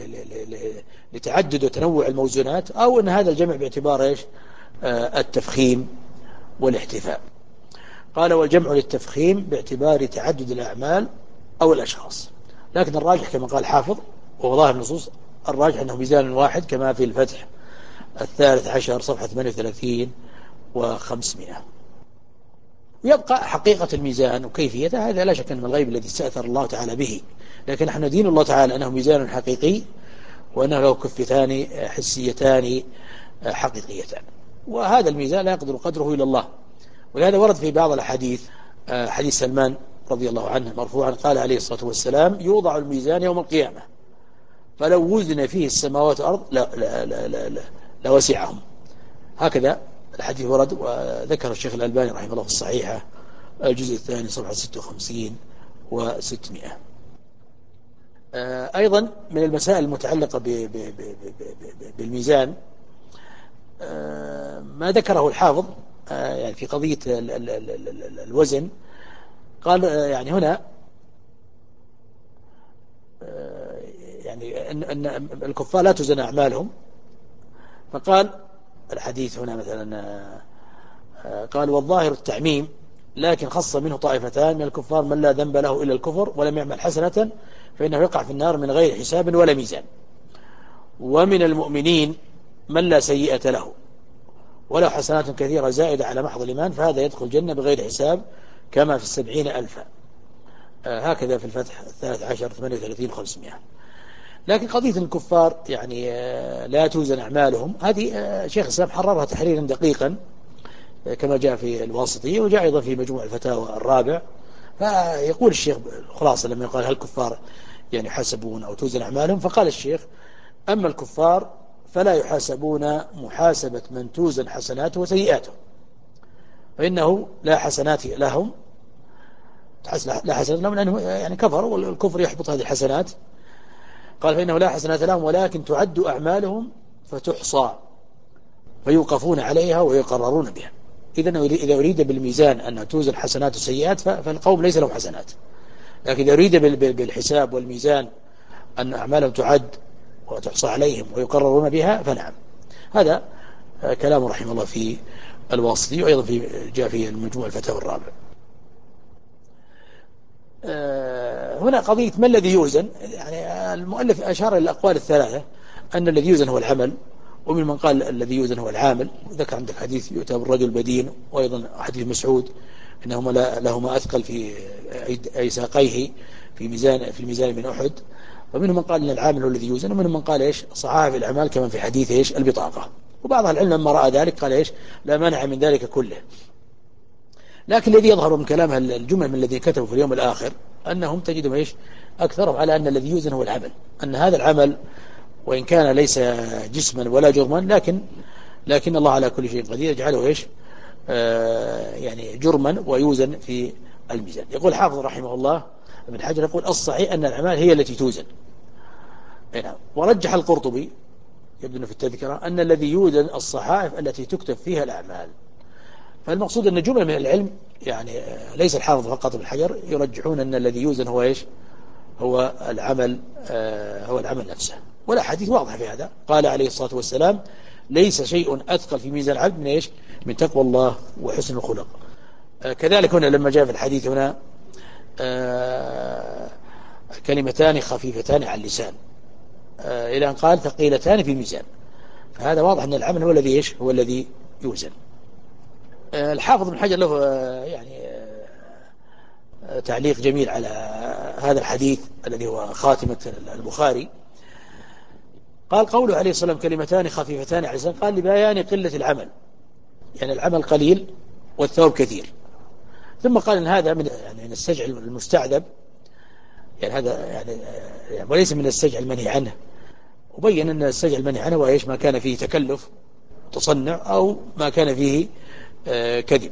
لتعدد وتنوع الموزونات، أو أن هذا الجمع باعتبار إيش؟ التفخيم والاحتفاء. قال والجمع للتفخيم باعتبار تعدد الأعمال أو الأشخاص، لكن الراجح كما قال حافظ وهو ظاهر النصوص الراجح أنه ميزان واحد كما في الفتح الثالث عشر صفحة ثمانية وثلاثين وخمسمائة. ويبقى حقيقة الميزان وكيفيته هذا لا شك من الغيب الذي استأثر الله تعالى به، لكن نحن ندين الله تعالى أنه ميزان حقيقي، وأنه له كفتان حسيتان حقيقيتان، وهذا الميزان لا يقدر قدره إلى الله. ولهذا ورد في بعض الحديث حديث سلمان رضي الله عنه مرفوعا قال عليه الصلاة والسلام يوضع الميزان يوم القيامة فلو وزن فيه السماوات والأرض لا لا لا لا لا لوسعهم. هكذا الحديث ورد، وذكر الشيخ الألباني رحمه الله في الصحيحة الجزء الثاني صفحة ستة وخمسين وستمائة. أيضا من المسائل المتعلقة بالميزان ما ذكره الحافظ يعني في قضية الوزن. قال يعني هنا يعني أن الكفار لا تزن أعمالهم، فقال الحديث هنا مثلا قال والظاهر التعميم، لكن خص منه طائفتان من الكفار من لا ذنب له إلا الكفر ولم يعمل حسنة فإنه يقع في النار من غير حساب ولا ميزان، ومن المؤمنين من لا سيئة له وله حسنات كثيرة زائدة على محض الإيمان فهذا يدخل الجنة بغير حساب كما في السبعين ألفا. هكذا في الفتح الثالث عشر ثمانية وثلاثين خمسمائة. لكن قضية الكفار يعني لا توزن أعمالهم، هذه شيخ الإسلام حررها تحريرا دقيقا كما جاء في الواسطية وجاء أيضا في مجموع الفتاوى الرابع. فيقول الشيخ خلاصة لما يقال هل الكفار يعني يحاسبون أو توزن أعمالهم، فقال الشيخ أما الكفار فلا يحاسبون محاسبة من توزن حسناته وسيئاته، فإنه لا حسنات لهم لا حسنات لهم لأنه يعني كفر والكفر يحبط هذه الحسنات. قال فإنه لا حسنات لهم ولكن تعد أعمالهم فتحصى فيوقفون عليها ويقررون بها. إذن إذا أريد بالميزان أن توزن حسنات وسيئات فالقوم ليس لهم حسنات، لكن إذا أريد بالحساب والميزان أن أعمالهم تعد وتحصى عليهم ويقررون بها فنعم. هذا كلام رحمه الله في الواسطي وأيضا في جاء في المجموع الفتاوى الرابع. هنا قضية ما الذي يوزن، يعني المؤلف أشار إلى الأقوال الثلاثة أن الذي يوزن هو العمل، ومن من قال الذي يوزن هو العامل، ذكر عندك حديث يؤتى بالرجل بدين، وأيضا حديث مسعود إنهما لهما أثقل في أي ساقيه في ميزان في الميزان من أحد. ومنهم من قال أن العامل هو الذي يوزن، ومنهم من قال إيش صحائف الأعمال كما في حديث إيش البطاقة. وبعض العلم لما رأى ذلك قال إيش لا مانع من ذلك كله. لكن الذي يظهر من كلامها الجمل من الذين كتبوا في اليوم الآخر أنهم تجدهم إيش أكثرهم على أن الذي يوزن هو العمل، أن هذا العمل وإن كان ليس جسما ولا جرما لكن لكن الله على كل شيء قدير يجعله إيش آه يعني جرما ويوزن في الميزان. يقول حافظ رحمه الله ابن حجر يقول الصحيح أن الأعمال هي التي توزن. ورجح القرطبي يبدو في التذكرة أن الذي يوزن الصحائف التي تكتب فيها الأعمال. فالمقصود أن جملة من العلم يعني ليس الحافظ فقط ابن حجر يرجحون أن الذي يوزن هو إيش هو العمل آه هو العمل نفسه. ولا حديث واضح في هذا. قال عليه الصلاة والسلام ليس شيء أثقل في ميزان العبد من إيش من تقوى الله وحسن الخلق. آه كذلك هنا لما جاء في الحديث هنا آه كلمتان خفيفتان على اللسان آه إلى أن قال ثقيلتان في الميزان، فهذا واضح أن العمل هو الذي إيش هو الذي يوزن. آه الحافظ ابن حجر له آه يعني آه تعليق جميل على هذا الحديث الذي هو خاتمة البخاري. قال قوله عليه الصلاة والسلام كلمتان خفيفتان على اللسان قال لبيان قلة العمل، يعني العمل قليل والثواب كثير. ثم قال ان هذا من يعني من السجع المستعذب، يعني هذا يعني وليس من السجع المنهي عنه. وبين ان السجع المنهي عنه هو ايش ما كان فيه تكلف تصنع او ما كان فيه آه كذب.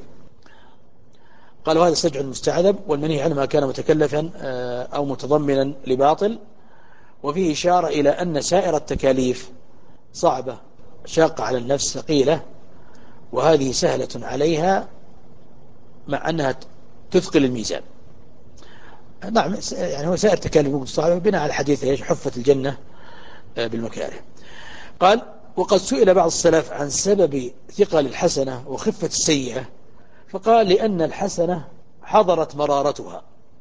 قال هذا السجع المستعذب والمنهي عنه ما كان متكلفا آه او متضمنا لباطل. وفيه إشارة إلى أن سائر التكاليف صعبة شاقة على النفس ثقيلة، وهذه سهلة عليها مع أنها تثقل الميزان. نعم يعني هو سائر التكاليف صعبة بناء على الحديث ايش حفت الجنة بالمكاره. قال وقد سئل بعض السلف عن سبب ثقل الحسنة وخفة السيئة، فقال لأن الحسنة حضرت مرارتها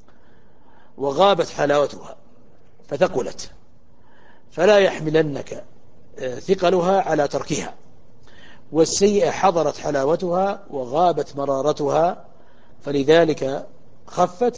وغابت حلاوتها فثقلت، فلا يحملنك ثقلها على تركها، والسيئة حضرت حلاوتها وغابت مرارتها فلذلك خفت.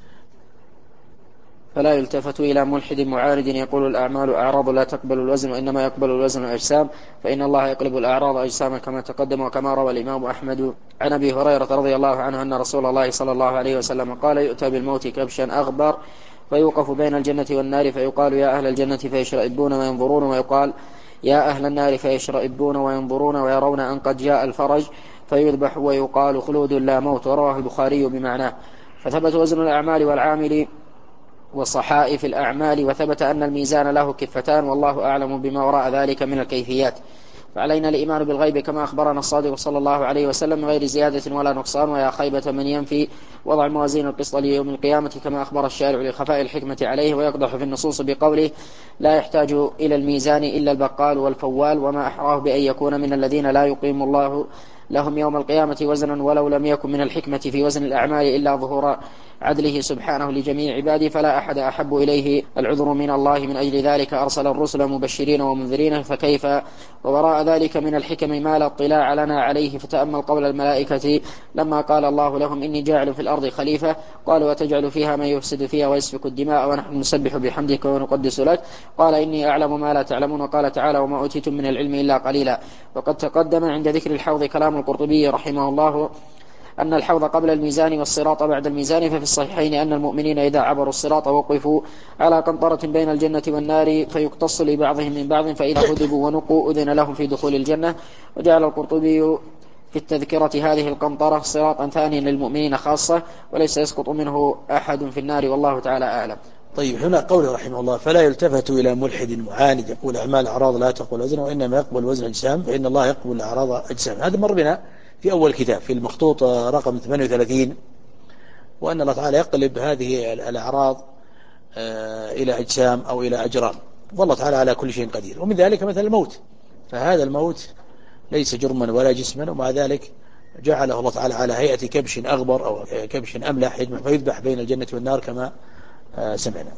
فلا يلتفت إلى ملحد معارض يقول الأعمال أعراض لا تقبل الوزن وإنما يقبل الوزن الأجسام، فإن الله يقلب الأعراض أجساما كما تقدم. وكما روى الإمام أحمد عن أبي هريرة رضي الله عنه أن رسول الله صلى الله عليه وسلم قال يؤتى بالموت كبشا أغبر فيوقف بين الجنة والنار فيقال يا أهل الجنة فيشرئبون وينظرون، ويقال يا أهل النار فيشرئبون وينظرون ويرون أن قد جاء الفرج فيذبح ويقال خلود لا موت. ورواه البخاري بمعناه. فثبت وزن الأعمال والعامل وصحائف الأعمال، وثبت أن الميزان له كفتان والله أعلم بما وراء ذلك من الكيفيات. فعلينا الإيمان بالغيب كما أخبرنا الصادق صلى الله عليه وسلم من غير زيادة ولا نقصان. ويا خيبة من ينفي وضع موازين القسط ليوم القيامة كما أخبر الشارع لخفاء الحكمة عليه. ويقدح في النصوص بقوله لا يحتاج إلى الميزان إلا البقال والفوال، وما أحراه بأن يكون من الذين لا يقيم الله لهم يوم القيامة وزنا، ولو لم يكن من الحكمة في وزن الأعمال إلا ظهور عدله سبحانه لجميع عباده، فلا أحد أحب إليه العذر من الله. من أجل ذلك أرسل الرسل مبشرين ومنذرين، فكيف ووراء ذلك من الحكم ما لا اطلاع لنا عليه. فتأمل قول الملائكة لما قال الله لهم إني جاعل في الأرض خليفة، قالوا وتجعل فيها من يفسد فيها ويسفك الدماء ونحن نسبح بحمدك ونقدس لك، قال إني أعلم ما لا تعلمون. وقال تعالى وما أوتيتم من العلم إلا قليلا. وقد تقدم عند ذكر الحوض كلام القرطبي رحمه الله أن الحوض قبل الميزان والصراط بعد الميزان. ففي الصحيحين أن المؤمنين إذا عبروا الصراط وقفوا على قنطرة بين الجنة والنار فيقتص لبعضهم من بعض، فإذا هدبوا ونقوا أذن لهم في دخول الجنة. وجعل القرطبي في التذكرة هذه القنطرة صراطا ثانيا للمؤمنين خاصة، وليس يسقط منه أحد في النار، والله تعالى أعلم. طيب، هنا قوله رحمه الله فلا يلتفت إلى ملحد معاند يقول أعمال أعراض لا تقبل وزن وإنما يقبل وزن أجسام، فإن الله يقبل أعراض أجسام. هذا مر بنا في أول كتاب في المخطوط رقم ثمانية وثلاثين، وأن الله تعالى يقلب هذه الأعراض إلى أجسام أو إلى أجرام، والله تعالى على كل شيء قدير. ومن ذلك مثل الموت، فهذا الموت ليس جرما ولا جسما، ومع ذلك جعله الله تعالى على هيئة كبش أغبر أو كبش أملح فيذبح بين الجنة والنار كما سمعنا.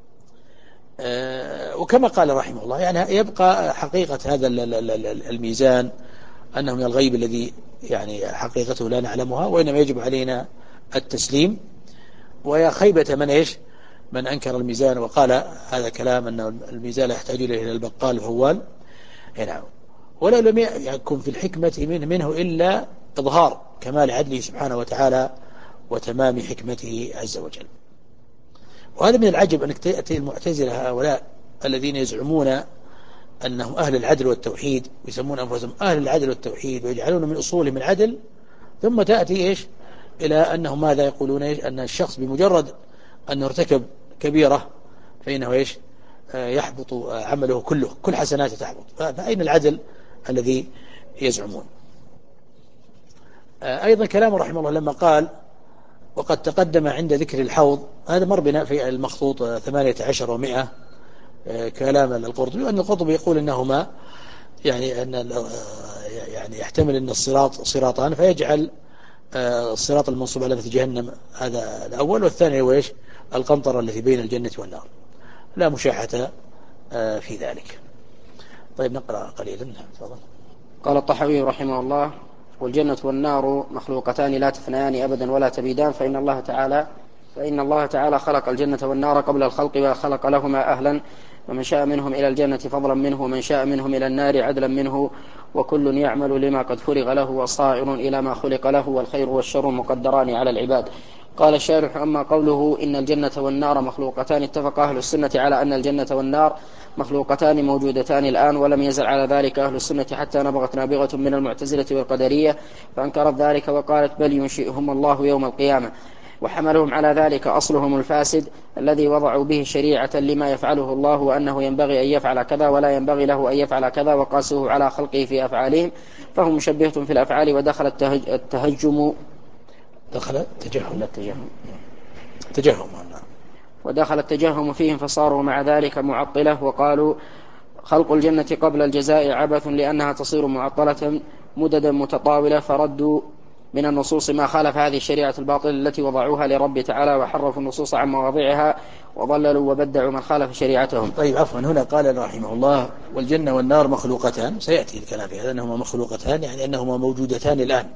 وكما قال رحمه الله يعني يبقى حقيقة هذا الميزان أنه من الغيب الذي يعني حقيقته لا نعلمها، وإنما يجب علينا التسليم. ويا خيبة من إيش من أنكر الميزان وقال هذا كلام أن الميزان يحتاج إلى البقال الفوال. نعم، ولا لم يكن في الحكمة منه, منه إلا إظهار كمال عدله سبحانه وتعالى وتمام حكمته عز وجل. وهذا من العجب أنك تأتي المعتزلة هؤلاء الذين يزعمون أنهم أهل العدل والتوحيد ويسمون أنفسهم أهل العدل والتوحيد ويجعلون من أصولهم العدل، ثم تأتي إيش إلى أنهم ماذا يقولون إيش أن الشخص بمجرد أنه ارتكب كبيرة فإنه إيش يحبط عمله كله، كل حسناته تحبط. فأين العدل الذي يزعمون؟ أيضا كلامه رحمه الله لما قال وقد تقدم عند ذكر الحوض، هذا مر بنا في المخطوط ثمانية عشر ومئة كلام القرطبي، وأن القرطبي يقول إنهما يعني أن يعني يحتمل أن الصراط صراطان، فيجعل الصراط المنصوب على جهنم هذا الأول، والثاني هو إيش القنطرة التي بين الجنة والنار، لا مشاحة في ذلك. طيب نقرأ قليلا. تفضل. قال الطحاوي رحمه الله والجنة والنار مخلوقتان لا تفنيان أبدا ولا تبيدان، فإن الله تعالى فإن الله تعالى خلق الجنة والنار قبل الخلق وخلق لهما أهلا، ومن شاء منهم إلى الجنة فضلا منه ومن شاء منهم إلى النار عدلا منه، وكل يعمل لما قد فرغ له وصائر إلى ما خلق له، والخير والشر مقدران على العباد. قال الشارح أما قوله إن الجنة والنار مخلوقتان، اتفق أهل السنة على أن الجنة والنار مخلوقتان موجودتان الآن، ولم يزل على ذلك أهل السنة حتى نبغت نابغة من المعتزلة والقدرية فأنكرت ذلك وقالت بل ينشئهم الله يوم القيامة، وحملهم على ذلك أصلهم الفاسد الذي وضعوا به شريعة لما يفعله الله، وأنه ينبغي أن يفعل كذا ولا ينبغي له أن يفعل كذا، وقاسوه على خلقه في أفعالهم، فهم مشبهة في الأفعال. ودخل التهجم دخل التجهم التجهم تجهم ودخل التجهم فيهم فصاروا مع ذلك معطلة، وقالوا خلق الجنة قبل الجزاء عبث لأنها تصير معطلة مددا متطاولة، فردوا من النصوص ما خالف هذه الشريعة الباطلة التي وضعوها لرب تعالى، وحرفوا النصوص عن مواضعها وضللوا وبدعوا من خالف شريعتهم. طيب عفوا، هنا قال رحمه الله والجنة والنار مخلوقتان، سيأتي الكلام في هذا أنهما مخلوقتان يعني أنهما موجودتان الآن،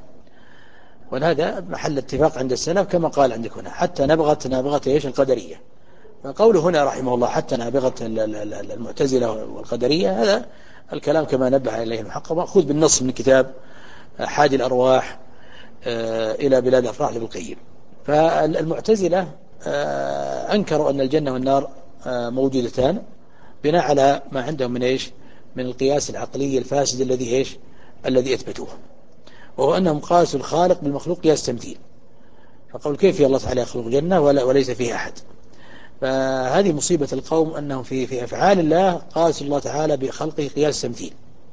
وهذا محل اتفاق عند السلف كما قال عندك هنا حتى نبغت نابغة إيش القدرية. فقوله هنا رحمه الله حتى نابغة المعتزلة والقدرية، هذا الكلام كما نبه إليه المحقق مأخوذ بالنص من كتاب حادي الأرواح إلى بلاد أفراح لابن القيم. فالمعتزلة أنكروا أن الجنة والنار موجودتان بناء على ما عندهم من إيش من القياس العقلي الفاسد الذي إيش الذي أثبتوه، وهو أنهم قاسوا الخالق بالمخلوق قياس تمثيل، فقول كيف الله تعالى يخلق جنة وليس فيها أحد. فهذه مصيبة القوم أنهم في في أفعال الله قاسوا الله تعالى بخلقه قياس تمثيل،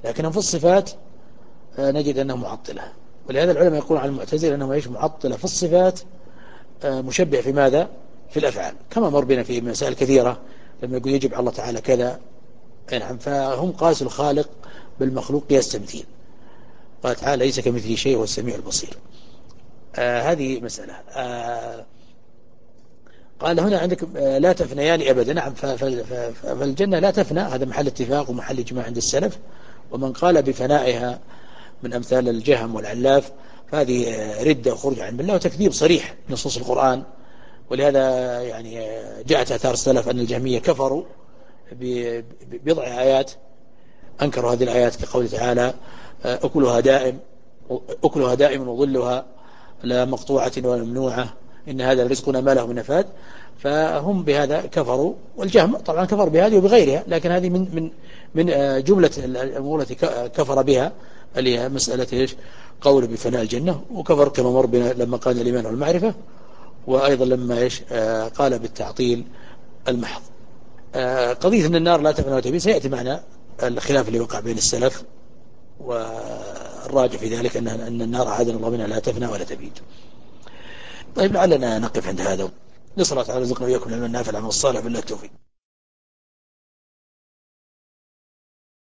لكنهم في الصفات نجد أنهم معطلة. ولهذا العلماء يقولون عن المعتزلة أنهم يعيش معطلة في الصفات، مشبه في ماذا؟ في الأفعال، كما مر بنا في مسائل كثيرة لما يقول يجب على الله تعالى كذا. نعم، فهم قاسوا الخالق بالمخلوق قياس تمثيل. قال تعالى ليس كمثله شيء هو السميع البصير. آه هذه مسألة. آه قال هنا عندك آه لا تفنيان أبدا. نعم، فالجنة لا تفنى، هذا محل اتفاق ومحل اجماع عند السلف. ومن قال بفنائها من أمثال الجهم والعلاف فهذه ردة وخروج عن الله وتكذيب صريح نصوص القرآن. ولهذا يعني جاءت آثار السلف أن الجهمية كفروا ببضع آيات، أنكروا هذه الآيات كقوله تعالى أكلها دائم أكلها دائم وظلها لا مقطوعة ولا ممنوعة إن هذا رزقنا ما له من نفاد. فهم بهذا كفروا، والجهم طبعا كفر بهذه وبغيرها، لكن هذه من من من جملة الأمور التي كفر بها، اللي هي مسألة إيش؟ قول بفناء الجنة. وكفر كما مر بنا لما قال الإيمان والمعرفة، وأيضا لما إيش قال بالتعطيل المحض. قضية أن النار لا تفنى وتبيد سيأتي معنا الخلاف اللي وقع بين السلف، والراجع في ذلك أن النار أعاذنا الله منها لا تفنى ولا تبيد. طيب لعلنا نقف عند هذا، نسأل الله تعالى رزقنا وإياكم العلم النافع والعمل الصالح بالله التوفيق.